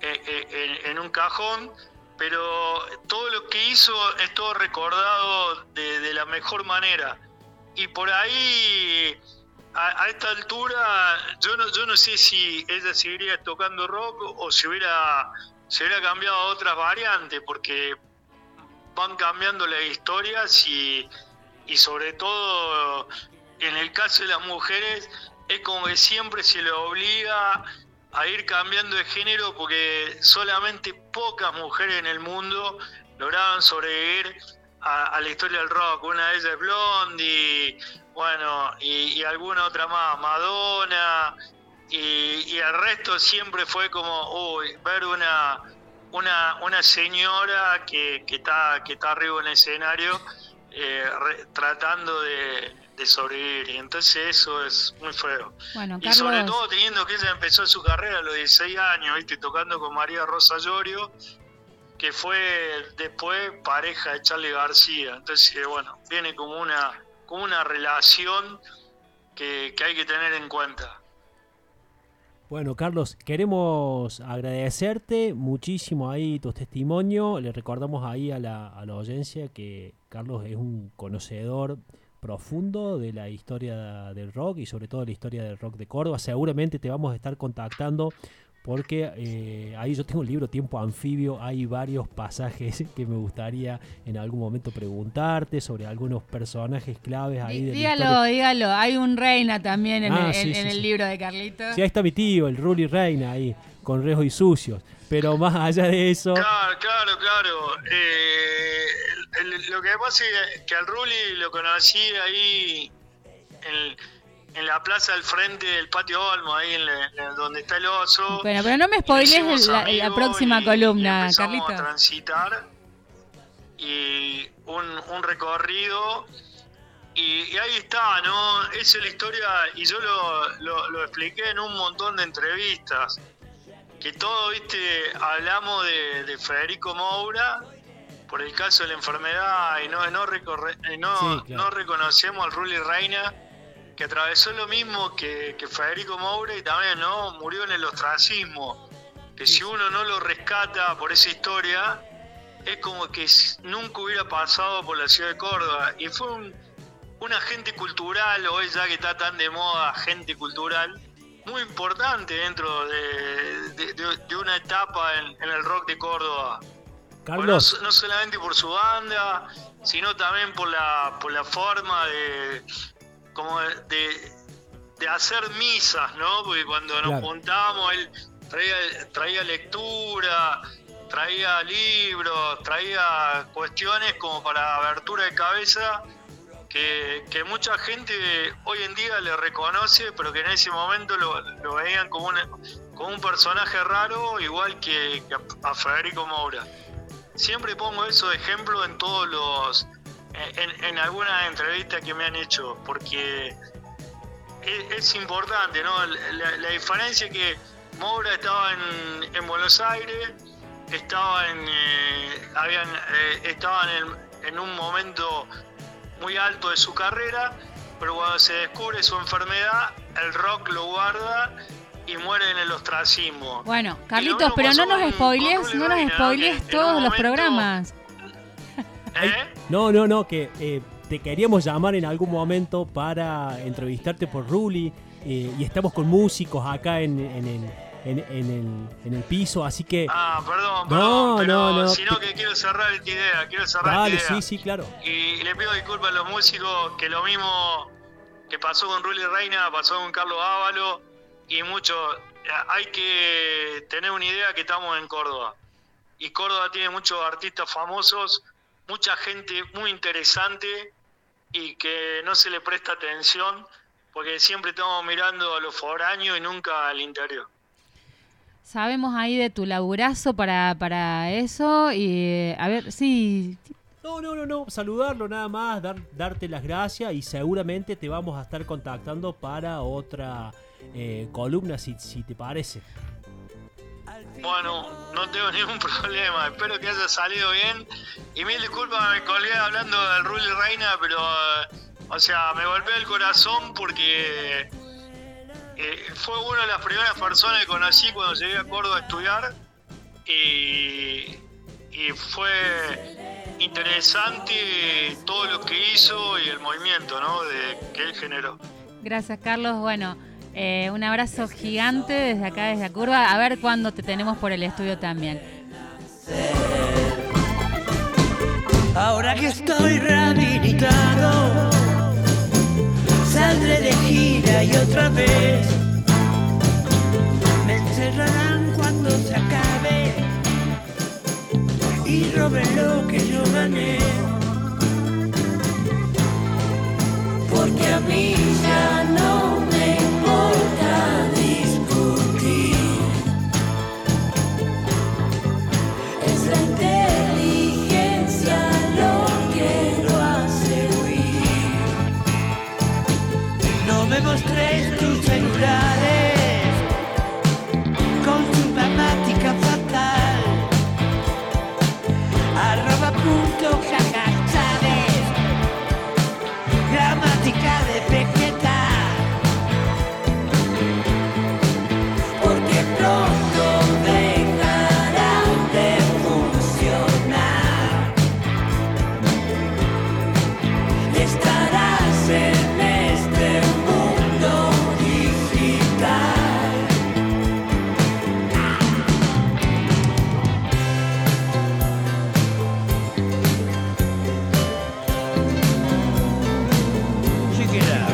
en, en un cajón, pero todo lo que hizo es todo recordado de, de la mejor manera. Y por ahí, a, a esta altura, yo no, yo no sé si ella seguiría tocando rock o si hubiera, si hubiera cambiado a otras variantes, porque van cambiando las historias y, y sobre todo en el caso de las mujeres es como que siempre se le obliga a ir cambiando de género, porque solamente pocas mujeres en el mundo lograban sobrevivir a, a la historia del rock. Una de ellas es Blondie, bueno, y, y alguna otra más, Madonna, y, y el resto siempre fue como, uy, ver una, una, una señora que, que, está, que está arriba en el escenario eh, re, tratando de... de sobrevivir, y entonces eso es muy feo. Bueno, y Carlos... sobre todo teniendo que ella empezó su carrera a los dieciséis años, ¿viste? Tocando con María Rosa Llorio, que fue después pareja de Charly García. Entonces, bueno, viene como una, como una relación que, que hay que tener en cuenta. Bueno, Carlos, queremos agradecerte muchísimo ahí tu testimonio. Le recordamos ahí a la, a la audiencia que Carlos es un conocedor profundo de la historia del rock y sobre todo de la historia del rock de Córdoba. Seguramente te vamos a estar contactando porque eh, ahí yo tengo el libro Tiempo Anfibio, hay varios pasajes que me gustaría en algún momento preguntarte sobre algunos personajes claves ahí. Dí, de dígalo, la historia. dígalo, hay un Reina también en, Ah, el, sí, en, sí, en el sí. libro de Carlitos. Sí, ahí está mi tío, el Ruli Reina ahí, con Rejos y Sucios, pero más allá de eso... Claro, claro, claro. Eh, el, el, lo que pasa es que al Ruli lo conocí ahí en, en la plaza del frente del Patio Olmo, ahí en, la, en donde está el oso. Bueno, pero no me spoilees la, la próxima y, columna, y Carlitos. Empezamos a transitar y un, un recorrido y, y ahí está, ¿no? Esa es la historia y yo lo, lo, lo expliqué en un montón de entrevistas. Que todo, viste, hablamos de, de Federico Moura por el caso de la enfermedad y no, no, recorre, no, Sí, claro. no reconocemos al Ruli Reina, que atravesó lo mismo que, que Federico Moura y también no murió en el ostracismo. Que si uno no lo rescata por esa historia, es como que nunca hubiera pasado por la ciudad de Córdoba. Y fue un, un agente cultural, hoy ya que está tan de moda, agente cultural, muy importante dentro de, de, de, de una etapa en, en el rock de Córdoba. Carlos, No, no solamente por su banda, sino también por la por la forma de como de, de hacer misas, ¿no? Porque cuando nos Claro. juntábamos él traía traía lectura, traía libros, traía cuestiones como para abertura de cabeza que, que mucha gente hoy en día le reconoce, pero que en ese momento lo, lo veían como, una, como un personaje raro, igual que, que a, a Federico Moura. Siempre pongo eso de ejemplo en todos los, en, en algunas entrevistas que me han hecho, porque es, es importante, ¿no? La, la diferencia es que Moura estaba en, en Buenos Aires, estaba en, eh, habían, eh, estaba en, el, en un momento muy alto de su carrera, pero cuando se descubre su enfermedad, el rock lo guarda y muere en el ostracismo. Bueno, Y Carlitos, lo mismo pero no pasó nos con- spoilees, con Ruli no nos Reina, spoilees que en un todos los momento- programas. ¿Eh? no, no, no, que eh, te queríamos llamar en algún momento para entrevistarte por Ruli eh, y estamos con músicos acá en, en, el, en, en el, en el piso, así que... Ah, perdón, No, perdón, pero no, no, sino te- que quiero cerrar esta idea, quiero cerrar Dale, esta idea. sí, sí, claro. Y le pido disculpas a los músicos, que lo mismo que pasó con Ruli Reina, pasó con Carlos Ávalo y mucho. Hay que tener una idea que estamos en Córdoba. Y Córdoba tiene muchos artistas famosos, mucha gente muy interesante y que no se le presta atención porque siempre estamos mirando a los foráneos y nunca al interior. Sabemos ahí de tu laburazo para, para eso y a ver, sí, No, no, no, no, saludarlo nada más, dar, darte las gracias y seguramente te vamos a estar contactando para otra eh, columna si, si te parece. Bueno, no tengo ningún problema, espero que haya salido bien. Y mil disculpas, me colgué hablando del Ruli Reina, pero, o sea, me golpeó el corazón porque eh, fue una de las primeras personas que conocí cuando llegué a Córdoba a estudiar. Y, y fue interesante todo lo que hizo y el movimiento, ¿no?, de, que él generó. Gracias, Carlos. Bueno, eh, un abrazo gigante desde acá, desde la curva. A ver cuándo te tenemos por el estudio también. Ahora que estoy rehabilitado, saldré de gira y otra vez me encerrarán cuando se acabe y roben lo que yo gané. Porque a mí ya no me importa discutir. Es la inteligencia lo que lo hace huir. No me mostréis tus celulares con su gramática fatal. Arroba punto jaja, ¿sabes? Gramática de Vegeta. Porque pronto dejarán de funcionar. Estarás en este mundo digital. Check it out.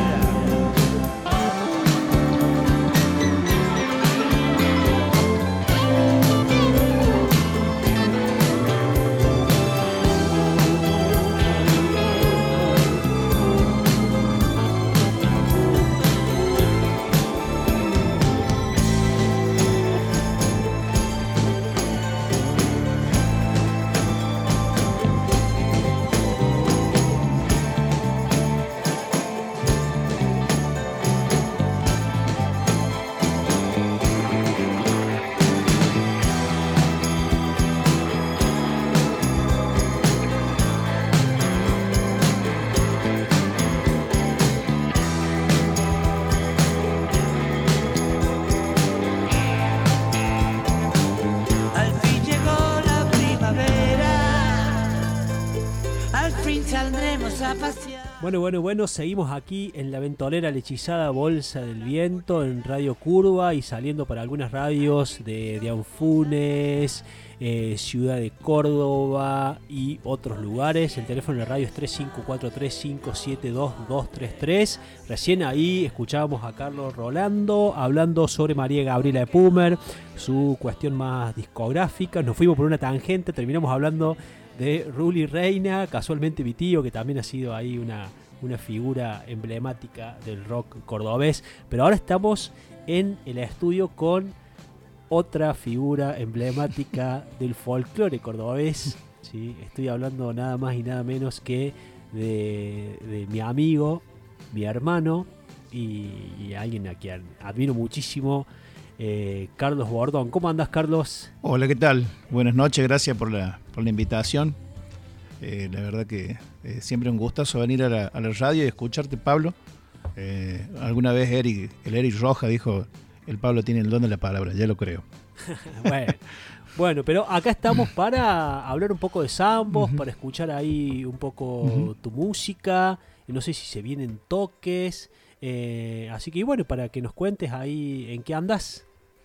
Al fin llegó la primavera, al fin saldremos a pasear. Bueno, bueno, bueno, seguimos aquí en la ventolera lechizada Bolsa del Viento en Radio Curva y saliendo para algunas radios de, de Anfunes, eh, Ciudad de Córdoba y otros lugares. El teléfono de la radio es tres cinco cuatro tres, cinco siete dos, dos tres tres. Recién ahí escuchábamos a Carlos Rolando hablando sobre María Gabriela de Pumer, su cuestión más discográfica. Nos fuimos por una tangente, terminamos hablando de Ruli Reina, casualmente mi tío, que también ha sido ahí una, una figura emblemática del rock cordobés. Pero ahora estamos en el estudio con otra figura emblemática del folclore cordobés, ¿sí? Estoy hablando nada más y nada menos que de, de mi amigo, mi hermano y, y alguien a quien admiro muchísimo, eh, Carlos Bordón. ¿Cómo andás, Carlos? Hola, ¿qué tal? Buenas noches, gracias por la, por la invitación. Eh, la verdad que eh, siempre un gustazo venir a la, a la radio y escucharte, Pablo. Eh, alguna vez Eric, el Eric Roja dijo, el Pablo tiene el don de la palabra, ya lo creo. bueno, bueno, pero acá estamos para hablar un poco de zambos, uh-huh. para escuchar ahí un poco uh-huh. tu música. No sé si se vienen toques. Eh, así que bueno, para que nos cuentes ahí en qué andas.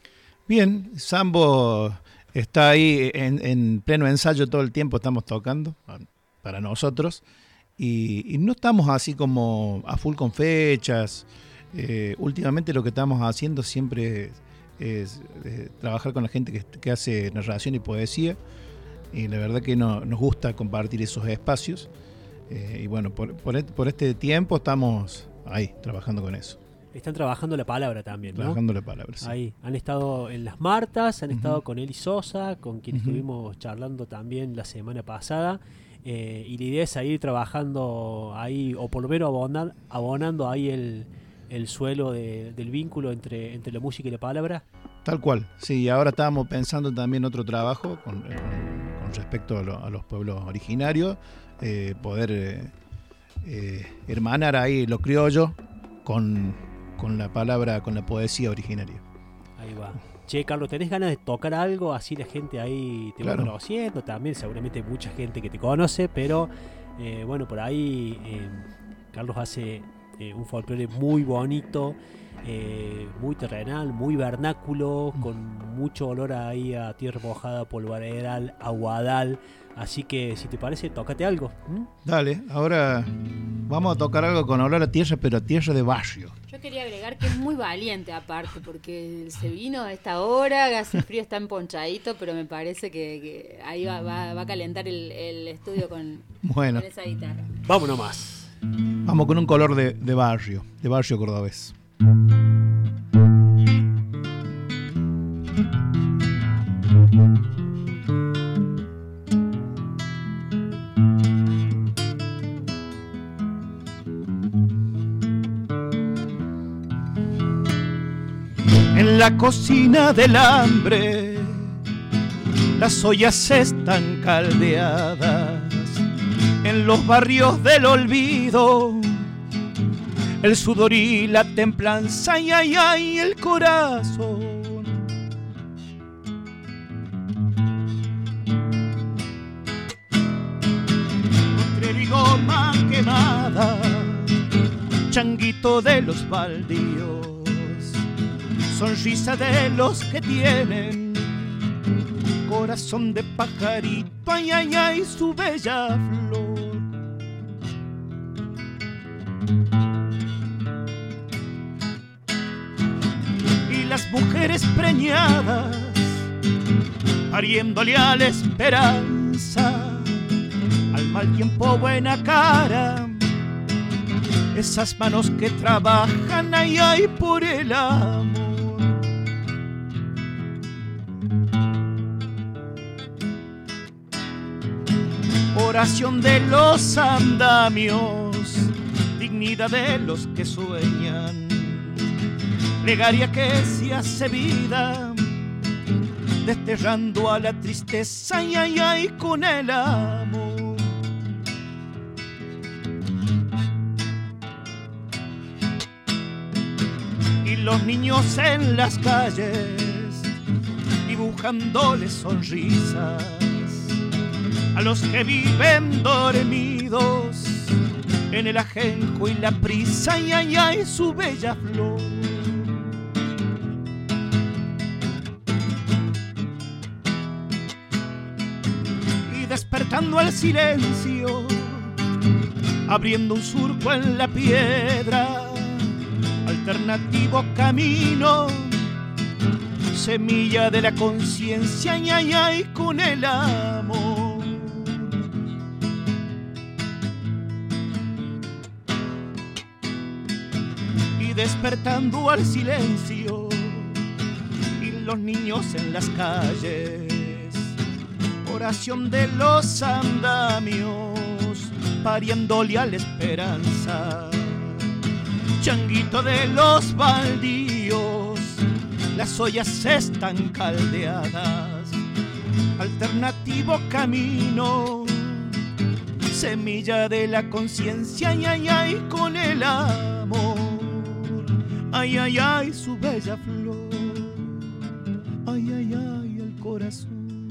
Bien, Sambo está ahí en, en pleno ensayo todo el tiempo, estamos tocando para nosotros y, y no estamos así como a full con fechas. Eh, últimamente lo que estamos haciendo siempre es, es, es trabajar con la gente que, que hace narración y poesía y la verdad que no, nos gusta compartir esos espacios eh, y bueno, por, por, por este tiempo estamos ahí trabajando con eso. Están trabajando la palabra también, ¿no? Trabajando la palabra, sí. Ahí, han estado en Las Martas, han uh-huh. estado con Eli Sosa, con quien uh-huh. estuvimos charlando también la semana pasada. Eh, y la idea es seguir trabajando ahí, o por lo menos abonar, abonando ahí el, el suelo de, del vínculo entre, entre la música y la palabra. Tal cual, sí, ahora estábamos pensando también otro trabajo con, con, con respecto a, lo, a los pueblos originarios, eh, poder eh, eh, hermanar ahí lo criollo con, con la palabra, con la poesía originaria. Ahí va. Che, Carlos, ¿tenés ganas de tocar algo? Así la gente ahí te Claro. va conociendo también, seguramente hay mucha gente que te conoce, pero eh, bueno, por ahí eh, Carlos hace eh, un folclore muy bonito, eh, muy terrenal, muy vernáculo, con mucho olor ahí a tierra mojada, polvaderal, aguadal. Así que si te parece, tócate algo. ¿Mm? Dale, ahora vamos a tocar algo con olor a tierra, pero a tierra de barrio. Yo quería agregar que es muy valiente aparte, porque se vino a esta hora, hace frío, está emponchadito, pero me parece que, que ahí va, va, va a calentar el, el estudio con, Bueno. con esa guitarra. Vámonos más. Vamos con un color de, de barrio, de barrio cordobés. En la cocina del hambre, las ollas están caldeadas. En los barrios del olvido, el sudor y la templanza, ay, ay, ay, el corazón. Potrero y goma quemada, changuito de los baldíos, sonrisa de los que tienen corazón de pajarito, ay, ay, ay, su bella flor. Y las mujeres preñadas, pariéndole a la esperanza, al mal tiempo buena cara, esas manos que trabajan, ay, ay, por el amor. Oración de los andamios, dignidad de los que sueñan, plegaria que se hace vida, desterrando a la tristeza, ay, ay, ay, con el amor. Y los niños en las calles, dibujándoles sonrisas a los que viven dormidos en el ajenjo y la prisa, ay, ay, ay, su bella flor. Y despertando al silencio, abriendo un surco en la piedra, alternativo camino, semilla de la conciencia, ay, ay, ay, con el amor. Despertando al silencio y los niños en las calles, oración de los andamios, pariéndole a la esperanza, changuito de los baldíos, las ollas están caldeadas, alternativo camino, semilla de la conciencia, ay, ay, ay, con el amor. Ay, ay, ay, su bella flor, ay, ay, ay, el corazón.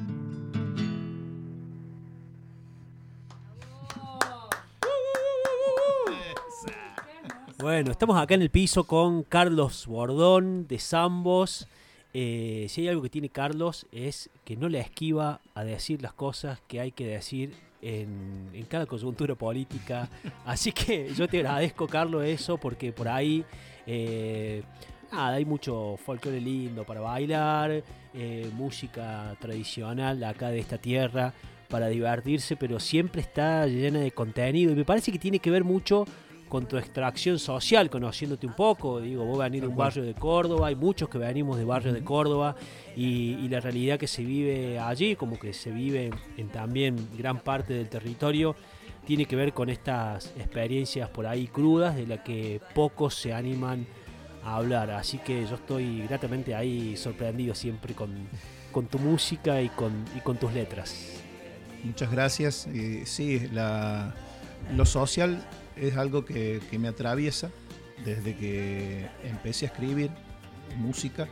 Bueno, estamos acá en el piso con Carlos Bordón de Zambos. Eh, si hay algo que tiene Carlos es que no le esquiva a decir las cosas que hay que decir en, en cada coyuntura política. Así que yo te agradezco, Carlos, eso, porque por ahí eh, nada, hay mucho folclore lindo para bailar, eh, música tradicional acá de esta tierra para divertirse, pero siempre está llena de contenido y me parece que tiene que ver mucho con tu extracción social, conociéndote un poco. Digo, vos venís de un barrio de Córdoba, hay muchos que venimos de barrios de Córdoba y, y la realidad que se vive allí, como que se vive en también gran parte del territorio, tiene que ver con estas experiencias por ahí crudas de las que pocos se animan a hablar. Así que yo estoy gratamente ahí sorprendido siempre con, con tu música y con, y con tus letras. Muchas gracias. Eh, sí, la, lo social es algo que, que me atraviesa desde que empecé a escribir música.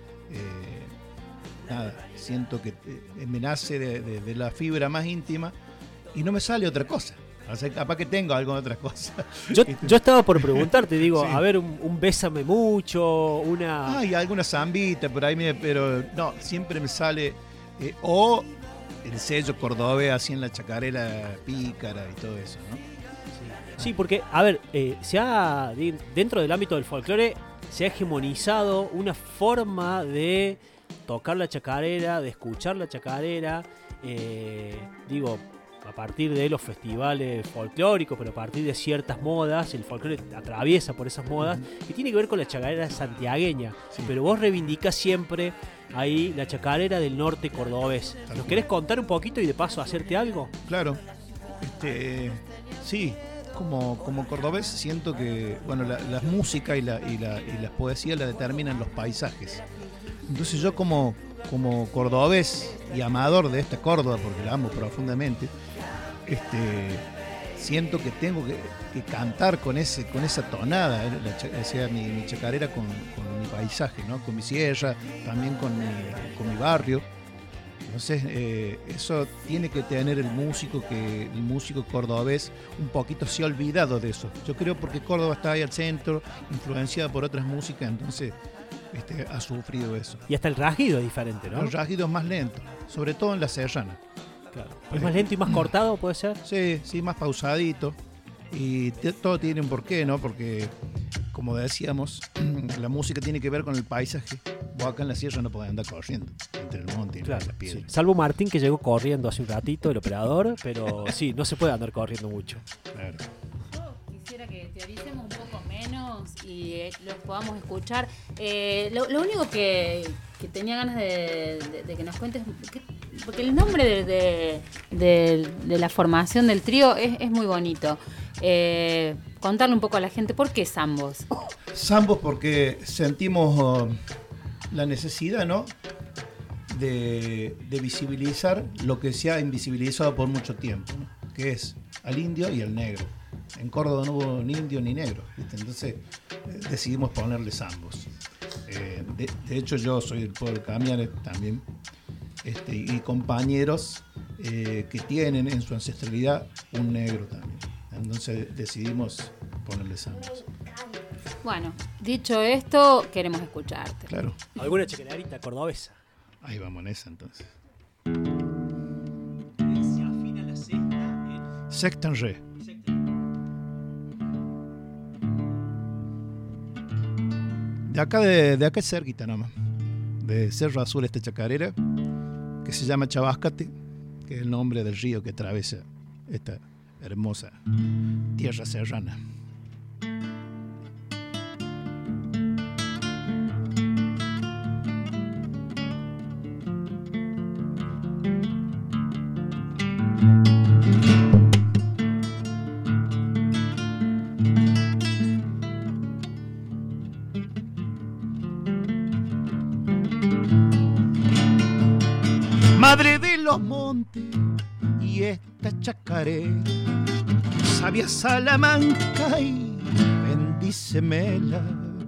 Eh, nada, siento que eh, me nace de, de, de la fibra más íntima y no me sale otra cosa. O sea, capaz que tengo alguna otra cosa. Yo, yo estaba por preguntarte, digo, Sí. a ver, un, un bésame mucho, una... Hay alguna zambita por ahí, me- pero no, siempre me sale eh, o el sello cordobés así en la chacarera pícara y todo eso, ¿no? Sí, porque, a ver, eh, se ha, de- dentro del ámbito del folclore, se ha hegemonizado una forma de tocar la chacarera, de escuchar la chacarera, eh, digo, a partir de los festivales folclóricos, pero a partir de ciertas modas, el folclore atraviesa por esas modas, que tiene que ver con la chacarera santiagueña, Sí. pero vos reivindicás siempre ahí la chacarera del norte cordobés. Tal ¿Nos cual. querés contar un poquito y de paso hacerte algo? Claro, este, sí, como, como cordobés siento que, bueno, la, la música y, la, y, la, y las poesías la determinan los paisajes. Entonces yo como, como cordobés y amador de esta Córdoba, porque la amo profundamente, este, siento que tengo que, que cantar con ese con esa tonada, ¿eh? La cha- o sea, mi, mi chacarera con, con mi paisaje, ¿no? Con mi sierra, también con mi, con mi barrio. Entonces, eh, eso tiene que tener el músico, que el músico cordobés un poquito se ha olvidado de eso. Yo creo porque Córdoba está ahí al centro, influenciada por otras músicas, entonces este, ha sufrido eso. Y hasta el rasguido es diferente, ¿no? El rasguido es más lento, sobre todo en la serrana. Claro. ¿Es más lento y más cortado, puede ser? Sí, sí, más pausadito. Y te- todo tiene un porqué, ¿no? Porque, como decíamos, la música tiene que ver con el paisaje. Vos acá en la sierra no podés andar corriendo entre el monte y Claro, las piedras. sí. Salvo Martín, que llegó corriendo hace un ratito, el operador, pero sí, no se puede andar corriendo mucho. Claro. Yo quisiera que teoricemos un poco menos y eh, los podamos escuchar. Eh, lo, lo único que, que tenía ganas de, de- de que nos cuentes, que- porque el nombre de, de- de- de la formación del trío es, es muy bonito. Eh, contarle un poco a la gente, ¿por qué Zambos? Zambos porque sentimos oh, la necesidad, ¿no? De, de visibilizar lo que se ha invisibilizado por mucho tiempo, ¿no? Que es al indio y al negro. En Córdoba no hubo ni indio ni negro, ¿viste? Entonces eh, decidimos ponerle Zambos. Eh, de, de hecho, yo soy del pueblo de Camianes también, este, y compañeros eh, que tienen en su ancestralidad un negro también. Entonces decidimos ponerle Zambos. Bueno, dicho esto, queremos escucharte. Claro. ¿Alguna chacarerita cordobesa? Ahí vamos en esa entonces. Se afina la sexta Sexta en re. De acá de, de acá es cerquita nomás. De Cerro Azul esta chacarera, que se llama Chabascate, que es el nombre del río que atraviesa esta hermosa tierra serrana. Madre de los montes y esta chacarera, sabia Salamanca y bendícemela.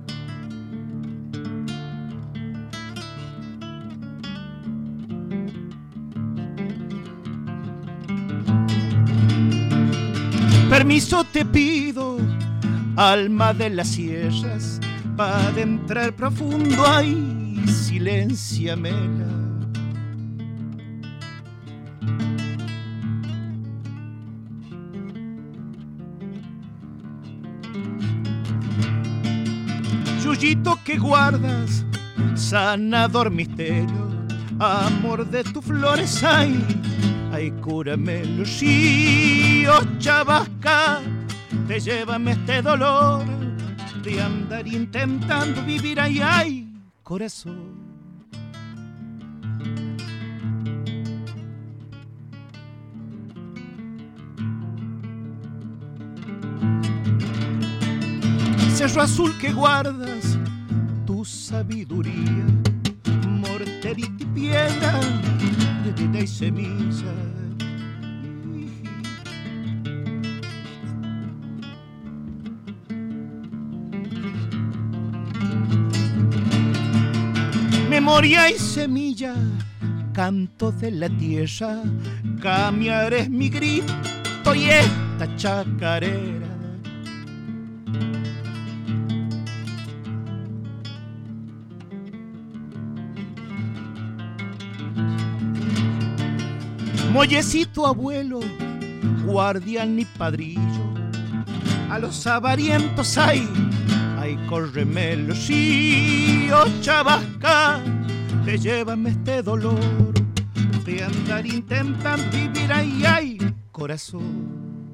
Permiso te pido, alma de las sierras, para adentrar profundo ahí, silénciamela. Yuyito que guardas, sanador misterio, amor de tus flores, ay, ay, cúramelo, río Chabasca, te llévame este dolor de andar intentando vivir, ay, ay, corazón. Cerro Azul que guardas, sabiduría, morterita y piedra, de de y semilla. Memoria y semilla, canto de la tierra, cambiar es mi grito y esta chacarera. Mollecito abuelo, guardián y padrillo, a los avarientos hay, ay, córremelo, río Chabasca, te llévame este dolor, de andar intentando vivir, ay, ay, corazón.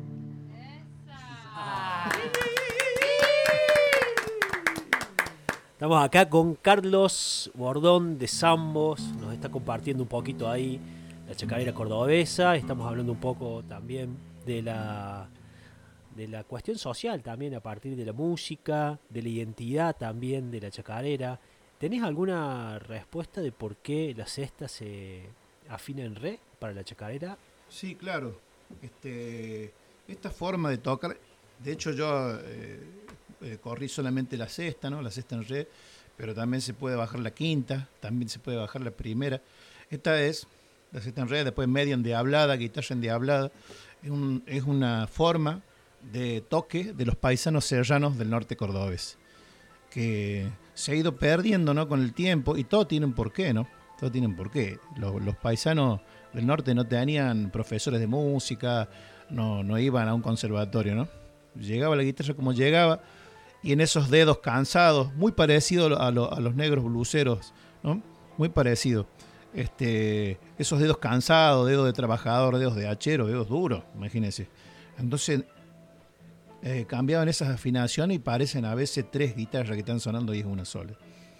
Estamos acá con Carlos Bordón de Zambos, nos está compartiendo un poquito ahí la chacarera cordobesa, estamos hablando un poco también de la de la cuestión social también a partir de la música, de la identidad también de la chacarera. ¿Tenés alguna respuesta de por qué la sexta se afina en re para la chacarera? Sí, claro. Este, esta forma de tocar, de hecho yo eh, eh, corrí solamente la sexta, ¿no? La sexta en re, pero también se puede bajar la quinta, también se puede bajar la primera. Esta es la sexta en re, después media endiablada, guitarra endiablada. Es, un, es una forma de toque de los paisanos serranos del norte cordobés, que se ha ido perdiendo, ¿no?, con el tiempo, y todo tiene un porqué, ¿no? Todo tiene un porqué. Los, los paisanos del norte no tenían profesores de música, no, no iban a un conservatorio, ¿no? Llegaba la guitarra como llegaba, y en esos dedos cansados, muy parecido a, lo, a los negros bluseros, ¿no? Muy parecido. Este, esos dedos cansados, dedos de trabajador, dedos de hachero, dedos duros, imagínense. Entonces eh, cambiaban esas afinaciones y parecen a veces tres guitarras que están sonando y es una sola.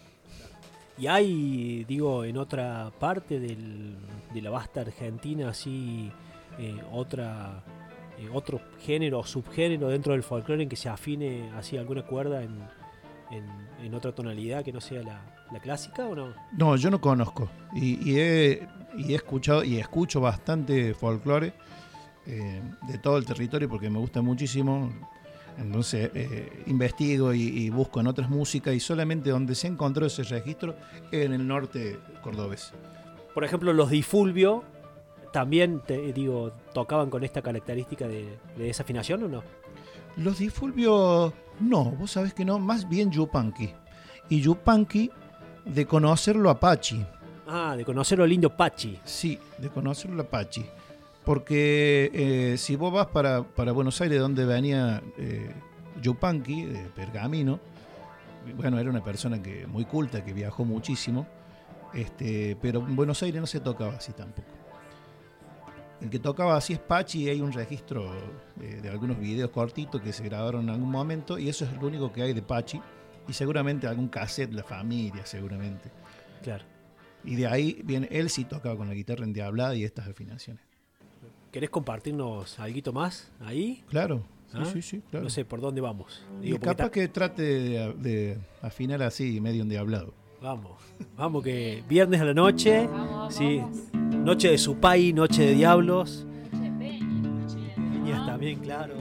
Y hay, digo, en otra parte del, de la vasta Argentina, así, eh, otra, eh, otro género o subgénero dentro del folclore en que se afine así alguna cuerda en, en, en otra tonalidad que no sea la, la clásica, ¿o no? No, yo no conozco. Y, y, he, y he escuchado y escucho bastante folclore eh, de todo el territorio porque me gusta muchísimo. Entonces eh, investigo y, y busco en otras músicas, y solamente donde se encontró ese registro es en el norte cordobés. Por ejemplo, los Difulvio también, te, digo, tocaban con esta característica de, de desafinación, ¿o no? Los Difulvio, no, vos sabés que no, más bien Yupanqui. Y Yupanqui de conocerlo Apache. Ah, de conocerlo lindo Pachi. Sí, de conocerlo Apache. Porque eh, si vos vas para, para Buenos Aires, donde venía eh, Yupanqui, de Pergamino, bueno, era una persona que muy culta, que viajó muchísimo, este, pero en Buenos Aires no se tocaba así tampoco. El que tocaba así es Pachi, y hay un registro eh, de algunos videos cortitos que se grabaron en algún momento, y eso es lo único que hay de Pachi, y seguramente algún cassette, La Familia, seguramente. Claro. Y de ahí viene, él sí tocaba con la guitarra endiablada y estas afinaciones. ¿Querés compartirnos algo más ahí? Claro, ¿Ah? sí, sí, sí, claro. No sé por dónde vamos. Digo, y capaz ta... que trate de, de afinar así, medio endiablado. Vamos, vamos que viernes a la noche, Vamos, sí, vamos. noche de Supay, noche de diablos. Noche de peña, noche de... Peñas también, claro.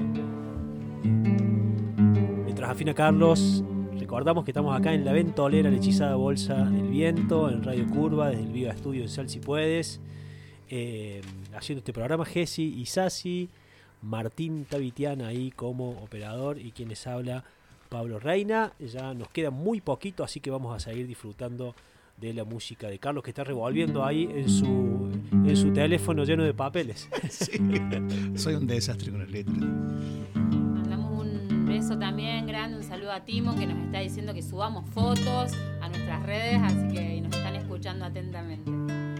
Mientras afina Carlos, recordamos que estamos acá en la ventolera, la hechizada bolsa del viento, en Radio Curva, desde el Viva Estudio en Sal Si Puedes. Eh, haciendo este programa Jessy y Sasi, Martín Tavitian ahí como operador, y quien les habla, Pablo Reina. Ya nos queda muy poquito, así que vamos a seguir disfrutando de la música de Carlos, que está revolviendo ahí en su, en su teléfono lleno de papeles. Sí, soy un desastre con las letras. Mandamos un beso también grande, un saludo a Timo, que nos está diciendo que subamos fotos a nuestras redes, así que nos están escuchando atentamente.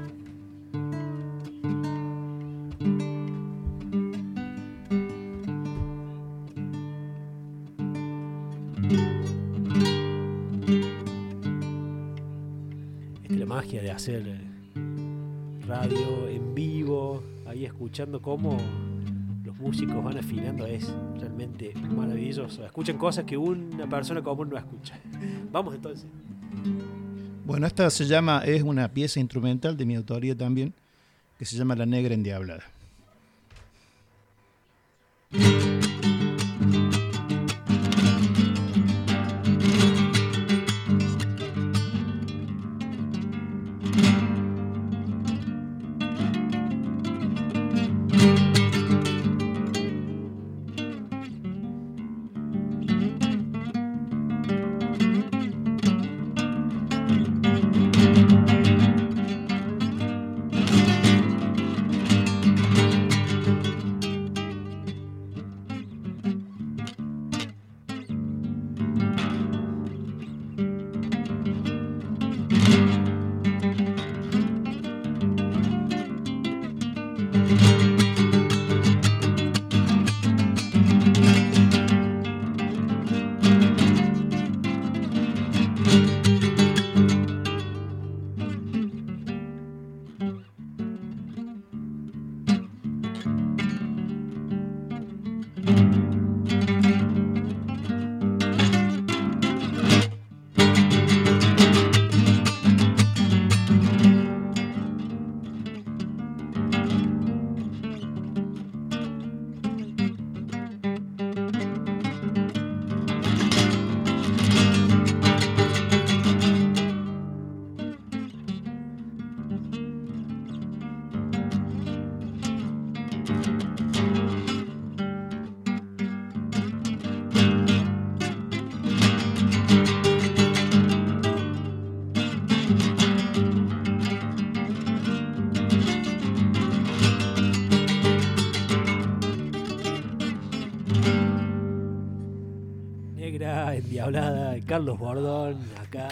Magia de hacer radio en vivo, ahí escuchando cómo los músicos van afinando, es realmente maravilloso. Escuchan cosas que una persona común no escucha. Vamos entonces. Bueno, esta se llama, es una pieza instrumental de mi autoría también, que se llama La Negra Endiablada. Endiablada de Carlos Bordón, acá.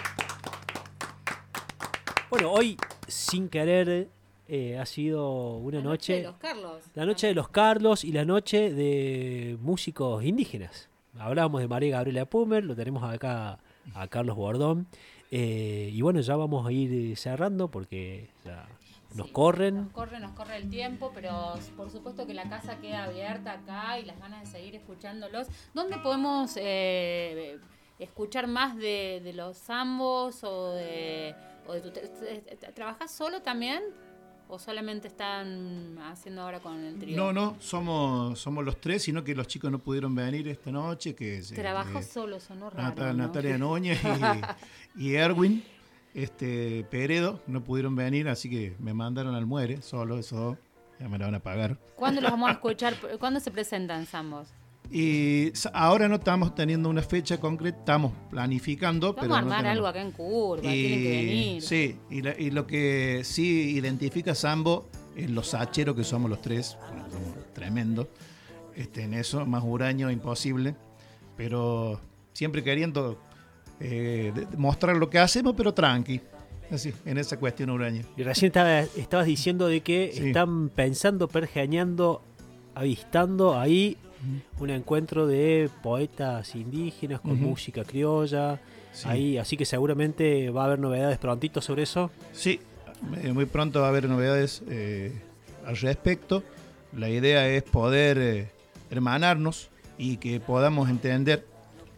Bueno, hoy, sin querer, eh, ha sido una La noche... noche de los Carlos. La noche de los Carlos y la noche de músicos indígenas. Hablábamos de María Gabriela Pumer, lo tenemos acá a Carlos Bordón. Eh, y bueno, ya vamos a ir cerrando porque ya nos Sí, corren. Nos corre, nos corre el tiempo, pero por supuesto que la casa queda abierta acá y las ganas de seguir escuchándolos. ¿Dónde podemos eh, escuchar más de, de los zambos o de, o de tu, ¿trabajás solo también? ¿O solamente están haciendo ahora con el trío? No, no, somos, somos los tres, sino que los chicos no pudieron venir esta noche. Que Trabajo eh, solo, sonó raro, Nat- ¿no? Natalia Núñez y, y Erwin este, Peredo no pudieron venir, así que me mandaron al muere, solo, esos dos, ya me la van a pagar. ¿Cuándo los vamos a escuchar? ¿Cuándo se presentan zambos? Y ahora no estamos teniendo una fecha concreta, estamos planificando. Vamos pero a no armar tenemos. algo acá en Curva, Y, tienen que venir. Sí, y, la- y lo que sí identifica Sambo es los sacheros que somos los tres, bueno, somos tremendos este, en eso, más huraño imposible, pero siempre queriendo eh, de- mostrar lo que hacemos, pero tranqui, así, en esa cuestión huraña. Y recién estaba- estabas diciendo de que Sí. están pensando, pergeñando, avistando ahí un encuentro de poetas indígenas con Ujú. música criolla. Sí. Ahí, así que seguramente va a haber novedades prontito sobre eso. Sí, eh, muy pronto va a haber novedades eh, al respecto. La idea es poder eh, hermanarnos y que podamos entender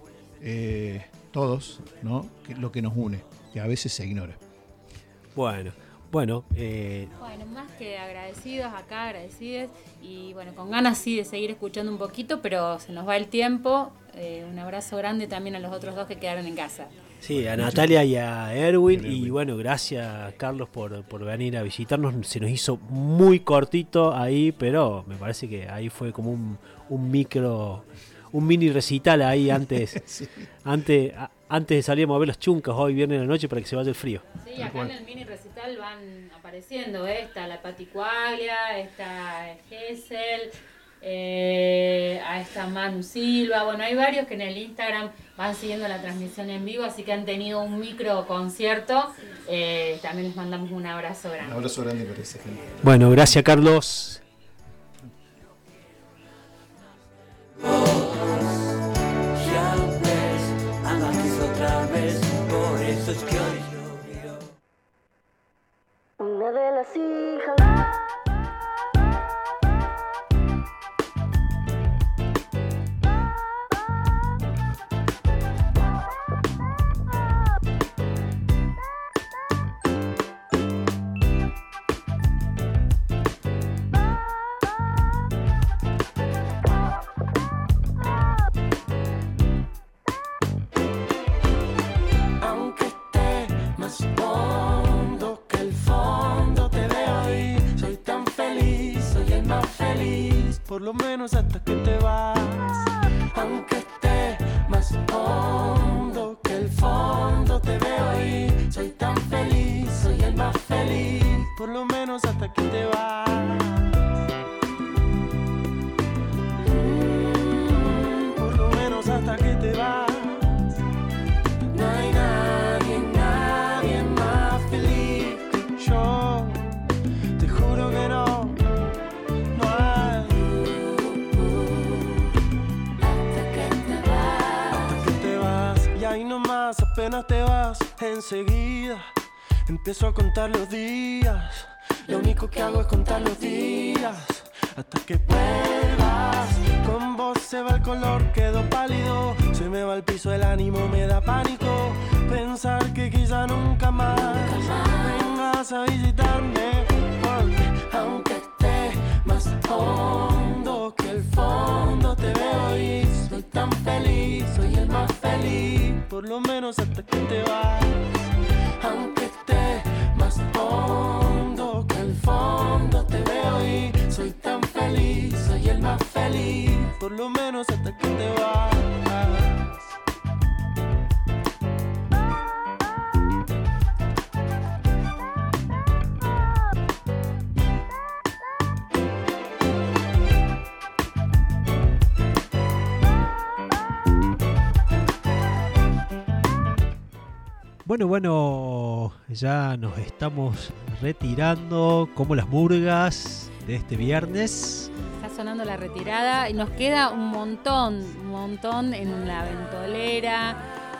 eh, todos, ¿no?, que lo que nos une, que a veces se ignora. Bueno, bueno, eh, Bueno, más que agradecidos acá, agradecidos y bueno, con ganas sí de seguir escuchando un poquito, pero se nos va el tiempo. Eh, un abrazo grande también a los otros dos que quedaron en casa. sí, a Natalia y a Erwin. Y bueno, gracias Carlos por, por venir a visitarnos. Se nos hizo muy cortito ahí, pero me parece que ahí fue como un, un micro, un mini recital ahí antes, Sí. antes, a- antes de salir a mover los chuncas hoy viernes de la noche para que se vaya el frío. Sí, acá en el mini recital van apareciendo, ¿eh? Está la Paticuaglia, está Gessel, eh, ahí está Manu Silva, bueno, hay varios que en el Instagram van siguiendo la transmisión en vivo, así que han tenido un micro concierto, eh, también les mandamos un abrazo Un grande. abrazo grande para esa gente. Bueno, gracias Carlos. Ya ves, amaste otra vez, por eso es que hoy llovió. Una de las hijas. el más feliz, por lo menos hasta que te vas. Aunque esté más hondo que el fondo, te veo ahí. Soy tan feliz, soy el más feliz, por lo menos hasta que te vas. Mm, por lo menos hasta que te vas. No hay nadie, nadie más feliz que yo. Te juro que no, no hay. Hasta que te vas. Hasta que te vas. Y ahí nomás, apenas te vas, enseguida empiezo a contar los días. Lo único que hago es contar los días hasta que vuelvas. Con vos se va el color, quedo pálido. Se me va el piso, el ánimo me da pánico. Pensar que quizá nunca más vengas a visitarme. Porque aunque esté más hondo que el fondo, te veo y soy tan feliz, soy el más feliz, por lo menos hasta que te vas. Aunque esté más hondo que el fondo, te veo y soy tan feliz, soy el más feliz, por lo menos hasta que te vas. Bueno, bueno, ya nos estamos retirando como las murgas de este viernes. Está sonando la retirada y nos queda un montón, un montón en la ventolera.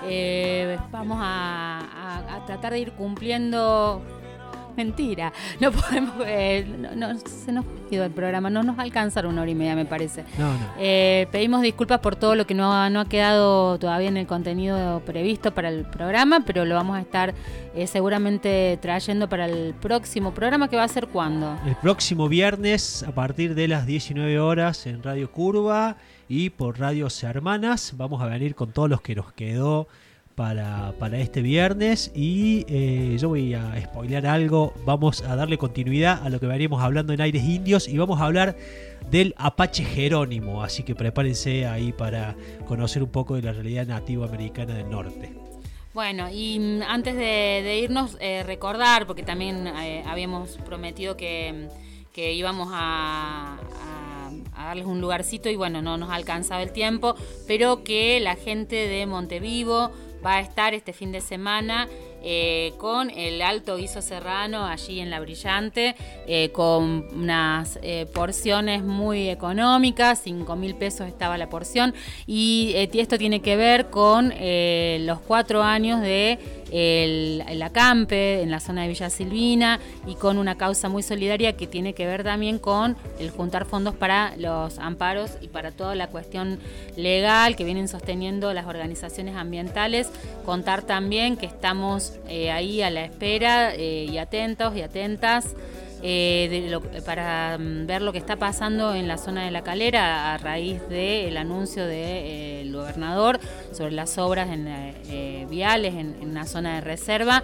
Eh, vamos a, a, a tratar de ir cumpliendo. Mentira, no podemos, eh, no, no, se nos quedó el programa, no nos va a alcanzar una hora y media, me parece. No, no. Eh, pedimos disculpas por todo lo que no ha, no ha quedado todavía en el contenido previsto para el programa, pero lo vamos a estar eh, seguramente trayendo para el próximo programa, que va a ser ¿cuándo? El próximo viernes a partir de las diecinueve horas en Radio Curva y por Radios Hermanas. Vamos a venir con todos los que nos quedó Para, para este viernes y eh, yo voy a spoilear algo. Vamos a darle continuidad a lo que veníamos hablando en Aires Indios y vamos a hablar del Apache Jerónimo, así que prepárense ahí para conocer un poco de la realidad nativa americana del norte. Bueno, y antes de, de irnos, eh, recordar, porque también eh, habíamos prometido que, que íbamos a, a, a darles un lugarcito y bueno, no nos ha alcanzado el tiempo, pero que la gente de Montevivo va a estar este fin de semana eh, con el Alto Guiso Serrano allí en La Brillante, eh, con unas eh, porciones muy económicas, cinco mil pesos estaba la porción, y eh, esto tiene que ver con eh, los cuatro años de el, el acampe en la zona de Villa Silvina y con una causa muy solidaria que tiene que ver también con el juntar fondos para los amparos y para toda la cuestión legal que vienen sosteniendo las organizaciones ambientales. Contar también que estamos eh, ahí a la espera eh, y atentos y atentas eh, de lo, para um, ver lo que está pasando en la zona de La Calera a raíz del anuncio del de, eh, gobernador sobre las obras en, eh, viales en, en una zona de reserva,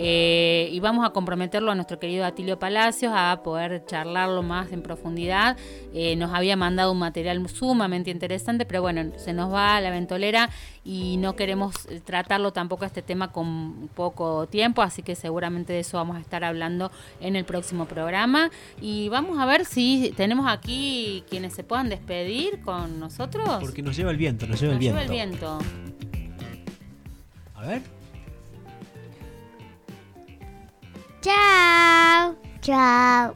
eh, y vamos a comprometerlo a nuestro querido Atilio Palacios a poder charlarlo más en profundidad. Eh, nos había mandado un material sumamente interesante, pero bueno, se nos va la ventolera y no queremos tratarlo tampoco este tema con poco tiempo, así que seguramente de eso vamos a estar hablando en el próximo programa. Y vamos a ver si tenemos aquí quienes se puedan despedir con nosotros. Porque nos lleva el viento, nos lleva nos el viento. Lleva el viento. A ver. Chao. Chao.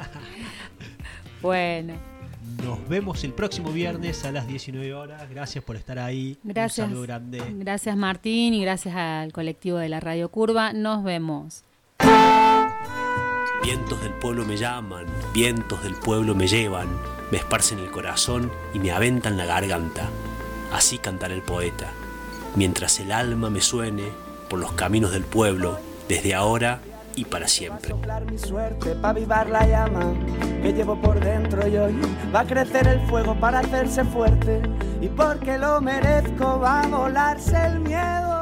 Bueno. Nos vemos el próximo viernes a las diecinueve horas. Gracias por estar ahí. Gracias. Un saludo grande. Gracias, Martín, y gracias al colectivo de la Radio Curva. Nos vemos. Vientos del pueblo me llaman, vientos del pueblo me llevan, me esparcen el corazón y me aventan la garganta. Así cantará el poeta, mientras el alma me suene por los caminos del pueblo, desde ahora y para siempre. Va a soplar mi suerte para avivar la llama que llevo por dentro y hoy va a crecer el fuego para hacerse fuerte, y porque lo merezco va a volarse el miedo.